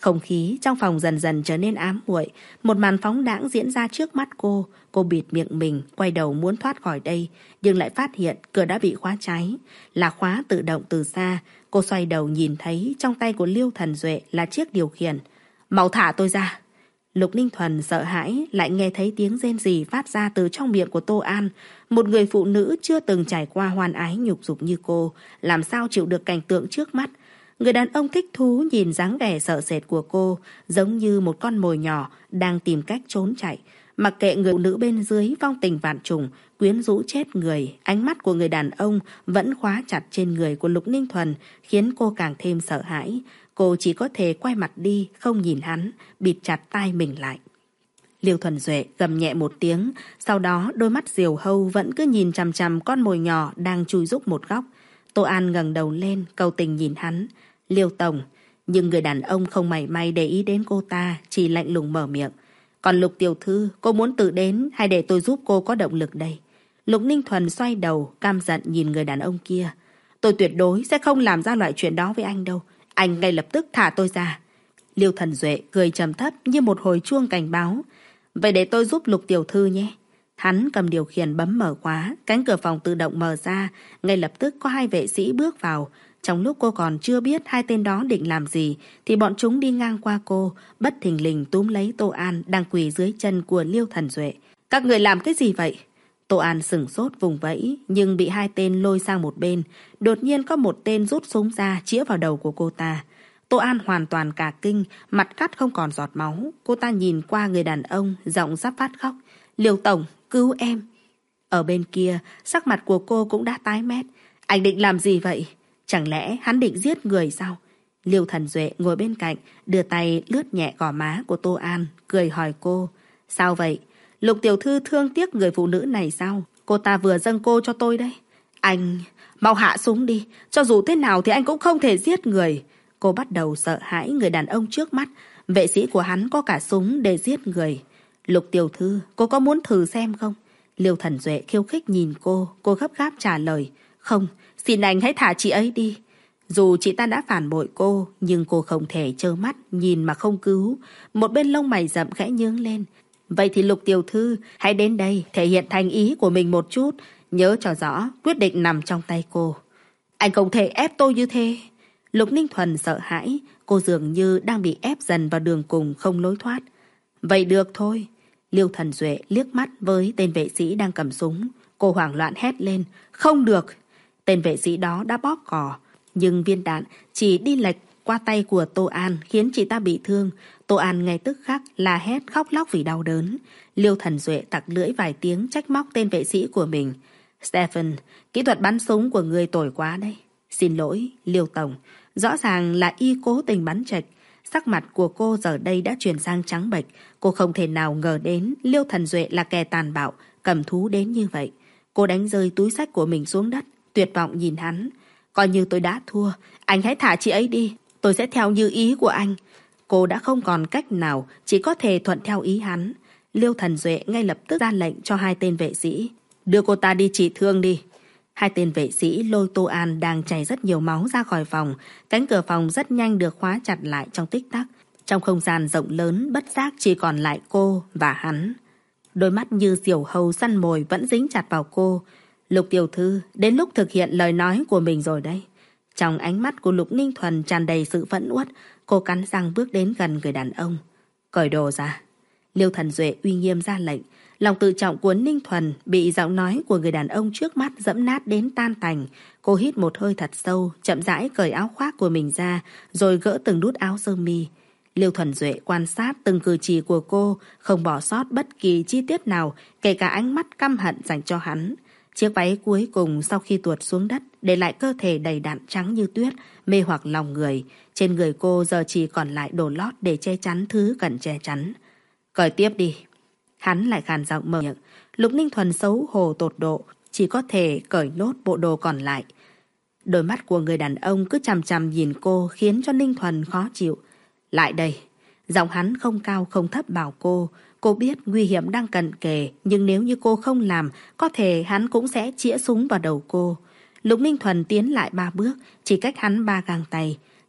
Không khí trong phòng dần dần trở nên ám muội. Một màn phóng đãng diễn ra trước mắt cô. Cô bịt miệng mình, quay đầu muốn thoát khỏi đây, nhưng lại phát hiện cửa đã bị khóa trái. Là khóa tự động từ xa. Cô xoay đầu nhìn thấy trong tay của Liêu Thần Duệ là chiếc điều khiển. Mau thả tôi ra. Lục Ninh Thuần sợ hãi, lại nghe thấy tiếng rên rỉ phát ra từ trong miệng của Tô An. Một người phụ nữ chưa từng trải qua hoan ái nhục dục như cô, làm sao chịu được cảnh tượng trước mắt. Người đàn ông thích thú nhìn dáng vẻ sợ sệt của cô, giống như một con mồi nhỏ đang tìm cách trốn chạy. Mặc kệ người phụ nữ bên dưới vong tình vạn trùng, quyến rũ chết người, ánh mắt của người đàn ông vẫn khóa chặt trên người của Lục Ninh Thuần, khiến cô càng thêm sợ hãi. Cô chỉ có thể quay mặt đi, không nhìn hắn, bịt chặt tai mình lại. Liêu Thuần Duệ gầm nhẹ một tiếng, sau đó đôi mắt diều hâu vẫn cứ nhìn chằm chằm con mồi nhỏ đang chui rúc một góc. Tô An ngẩng đầu lên, cầu tình nhìn hắn. Liêu Tổng, nhưng người đàn ông không mảy may để ý đến cô ta, chỉ lạnh lùng mở miệng. Còn Lục tiểu thư, cô muốn tự đến hay để tôi giúp cô có động lực đây? Lục Ninh Thuần xoay đầu, căm giận nhìn người đàn ông kia. Tôi tuyệt đối sẽ không làm ra loại chuyện đó với anh đâu. Anh ngay lập tức thả tôi ra. Liêu Thần Duệ cười trầm thấp như một hồi chuông cảnh báo. Vậy để tôi giúp Lục tiểu thư nhé. Hắn cầm điều khiển bấm mở khóa, cánh cửa phòng tự động mở ra, ngay lập tức có hai vệ sĩ bước vào. Trong lúc cô còn chưa biết hai tên đó định làm gì, thì bọn chúng đi ngang qua cô, bất thình lình túm lấy Tô An đang quỳ dưới chân của Liêu Thần Duệ. Các người làm cái gì vậy? Tô An sửng sốt vùng vẫy, nhưng bị hai tên lôi sang một bên. Đột nhiên có một tên rút súng ra chĩa vào đầu của cô ta. Tô An hoàn toàn cả kinh, mặt cắt không còn giọt máu. Cô ta nhìn qua người đàn ông, giọng sắp phát khóc. Liêu Tổng, cứu em. Ở bên kia, sắc mặt của cô cũng đã tái mét. Anh định làm gì vậy? Chẳng lẽ hắn định giết người sao? Liêu Thần Duệ ngồi bên cạnh, đưa tay lướt nhẹ gò má của Tô An, cười hỏi cô. Sao vậy? Lục tiểu thư thương tiếc người phụ nữ này sao? Cô ta vừa dâng cô cho tôi đấy. Anh, mau hạ súng đi. Cho dù thế nào thì anh cũng không thể giết người. Cô bắt đầu sợ hãi người đàn ông trước mắt. Vệ sĩ của hắn có cả súng để giết người. Lục tiểu thư, cô có muốn thử xem không? Liêu Thần Duệ khiêu khích nhìn cô. Cô gấp gáp trả lời. Không, xin anh hãy thả chị ấy đi. Dù chị ta đã phản bội cô, nhưng cô không thể trơ mắt nhìn mà không cứu. Một bên lông mày rậm khẽ nhướng lên. Vậy thì Lục tiểu thư, hãy đến đây thể hiện thành ý của mình một chút. Nhớ cho rõ, quyết định nằm trong tay cô. Anh không thể ép tôi như thế. Lục Ninh Thuần sợ hãi, cô dường như đang bị ép dần vào đường cùng không lối thoát. Vậy được thôi. Liêu Thần Duệ liếc mắt với tên vệ sĩ đang cầm súng. Cô hoảng loạn hét lên. Không được. Tên vệ sĩ đó đã bóp cò, nhưng viên đạn chỉ đi lệch qua tay của Tô An khiến chị ta bị thương. Tô An ngay tức khắc la hét khóc lóc vì đau đớn. Liêu Thần Duệ tặc lưỡi vài tiếng trách móc tên vệ sĩ của mình. Stephen, kỹ thuật bắn súng của ngươi tồi quá đấy. Xin lỗi, Liêu Tổng. Rõ ràng là y cố tình bắn chệch. Sắc mặt của cô giờ đây đã chuyển sang trắng bệch. Cô không thể nào ngờ đến Liêu Thần Duệ là kẻ tàn bạo, cầm thú đến như vậy. Cô đánh rơi túi xách của mình xuống đất, tuyệt vọng nhìn hắn. Coi như tôi đã thua, anh hãy thả chị ấy đi. Tôi sẽ theo như ý của anh. Cô đã không còn cách nào, chỉ có thể thuận theo ý hắn. Liêu Thần Duệ ngay lập tức ra lệnh cho hai tên vệ sĩ. Đưa cô ta đi trị thương đi. Hai tên vệ sĩ lôi Tô An đang chảy rất nhiều máu ra khỏi phòng. Cánh cửa phòng rất nhanh được khóa chặt lại trong tích tắc. Trong không gian rộng lớn, bất giác chỉ còn lại cô và hắn. Đôi mắt như diều hâu săn mồi vẫn dính chặt vào cô. Lục tiểu thư, đến lúc thực hiện lời nói của mình rồi đấy. Trong ánh mắt của Lục Ninh Thuần tràn đầy sự phẫn uất, cô cắn răng bước đến gần người đàn ông. Cởi đồ ra. Liêu Thần Duệ uy nghiêm ra lệnh. Lòng tự trọng của Ninh Thuần bị giọng nói của người đàn ông trước mắt dẫm nát đến tan tành. Cô hít một hơi thật sâu, chậm rãi cởi áo khoác của mình ra, rồi gỡ từng nút áo sơ mi. Liêu Thuần Duệ quan sát từng cử chỉ của cô, không bỏ sót bất kỳ chi tiết nào, kể cả ánh mắt căm hận dành cho hắn. Chiếc váy cuối cùng sau khi tuột xuống đất, để lại cơ thể đầy đặn trắng như tuyết, mê hoặc lòng người. Trên người cô giờ chỉ còn lại đồ lót để che chắn thứ cần che chắn. Cởi tiếp đi. Hắn lại khàn giọng mở miệng. Lục Ninh Thuần xấu hổ tột độ, chỉ có thể cởi nốt bộ đồ còn lại. Đôi mắt của người đàn ông cứ chằm chằm nhìn cô khiến cho Ninh Thuần khó chịu. Lại đây. Giọng hắn không cao không thấp bảo cô. Cô biết nguy hiểm đang cận kề, nhưng nếu như cô không làm, có thể hắn cũng sẽ chĩa súng vào đầu cô. Lục Ninh Thuần tiến lại ba bước, chỉ cách hắn ba gang tay.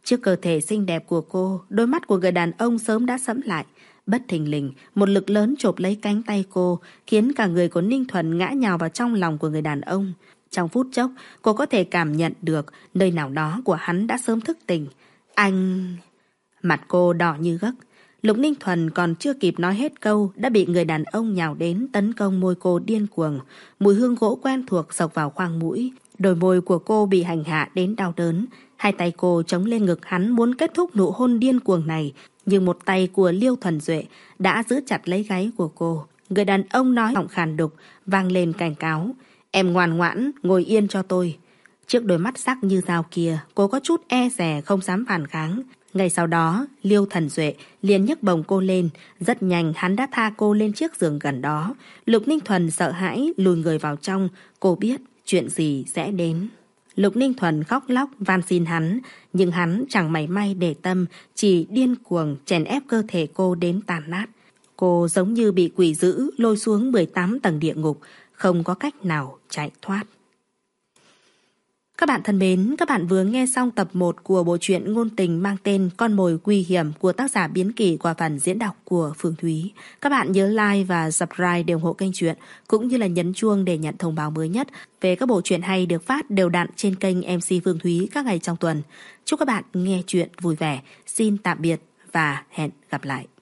Trước cơ thể xinh đẹp của cô, đôi mắt của người đàn ông sớm đã sẫm lại. Bất thình lình, một lực lớn chộp lấy cánh tay cô, khiến cả người của Ninh Thuần ngã nhào vào trong lòng của người đàn ông. Trong phút chốc, cô có thể cảm nhận được nơi nào đó của hắn đã sớm thức tỉnh. Anh... Mặt cô đỏ như gấc. Lục Ninh Thuần còn chưa kịp nói hết câu đã bị người đàn ông nhào đến tấn công môi cô điên cuồng. Mùi hương gỗ quen thuộc xộc vào khoang mũi. Đôi môi của cô bị hành hạ đến đau đớn. Hai tay cô chống lên ngực hắn muốn kết thúc nụ hôn điên cuồng này. Nhưng một tay của Liêu Thuần Duệ đã giữ chặt lấy gáy của cô. Người đàn ông nói giọng khàn đục, vang lên cảnh cáo. Em ngoan ngoãn, ngồi yên cho tôi. Trước đôi mắt sắc như dao kia, cô có chút e dè không dám phản kháng. Ngay sau đó, Liêu Thần Duệ liền nhấc bồng cô lên. Rất nhanh hắn đã tha cô lên chiếc giường gần đó. Lục Ninh Thuần sợ hãi lùi người vào trong. Cô biết chuyện gì sẽ đến. Lục Ninh Thuần khóc lóc van xin hắn. Nhưng hắn chẳng mảy may để tâm, chỉ điên cuồng chèn ép cơ thể cô đến tàn nát. Cô giống như bị quỷ dữ lôi xuống mười tám tầng địa ngục, không có cách nào chạy thoát. Các bạn thân mến, các bạn vừa nghe xong tập một của bộ truyện ngôn tình mang tên Con mồi nguy hiểm của tác giả Biến Kỳ qua phần diễn đọc của Phương Thúy. Các bạn nhớ like và subscribe để ủng hộ kênh truyện, cũng như là nhấn chuông để nhận thông báo mới nhất về các bộ truyện hay được phát đều đặn trên kênh em xê Phương Thúy các ngày trong tuần. Chúc các bạn nghe truyện vui vẻ. Xin tạm biệt và hẹn gặp lại.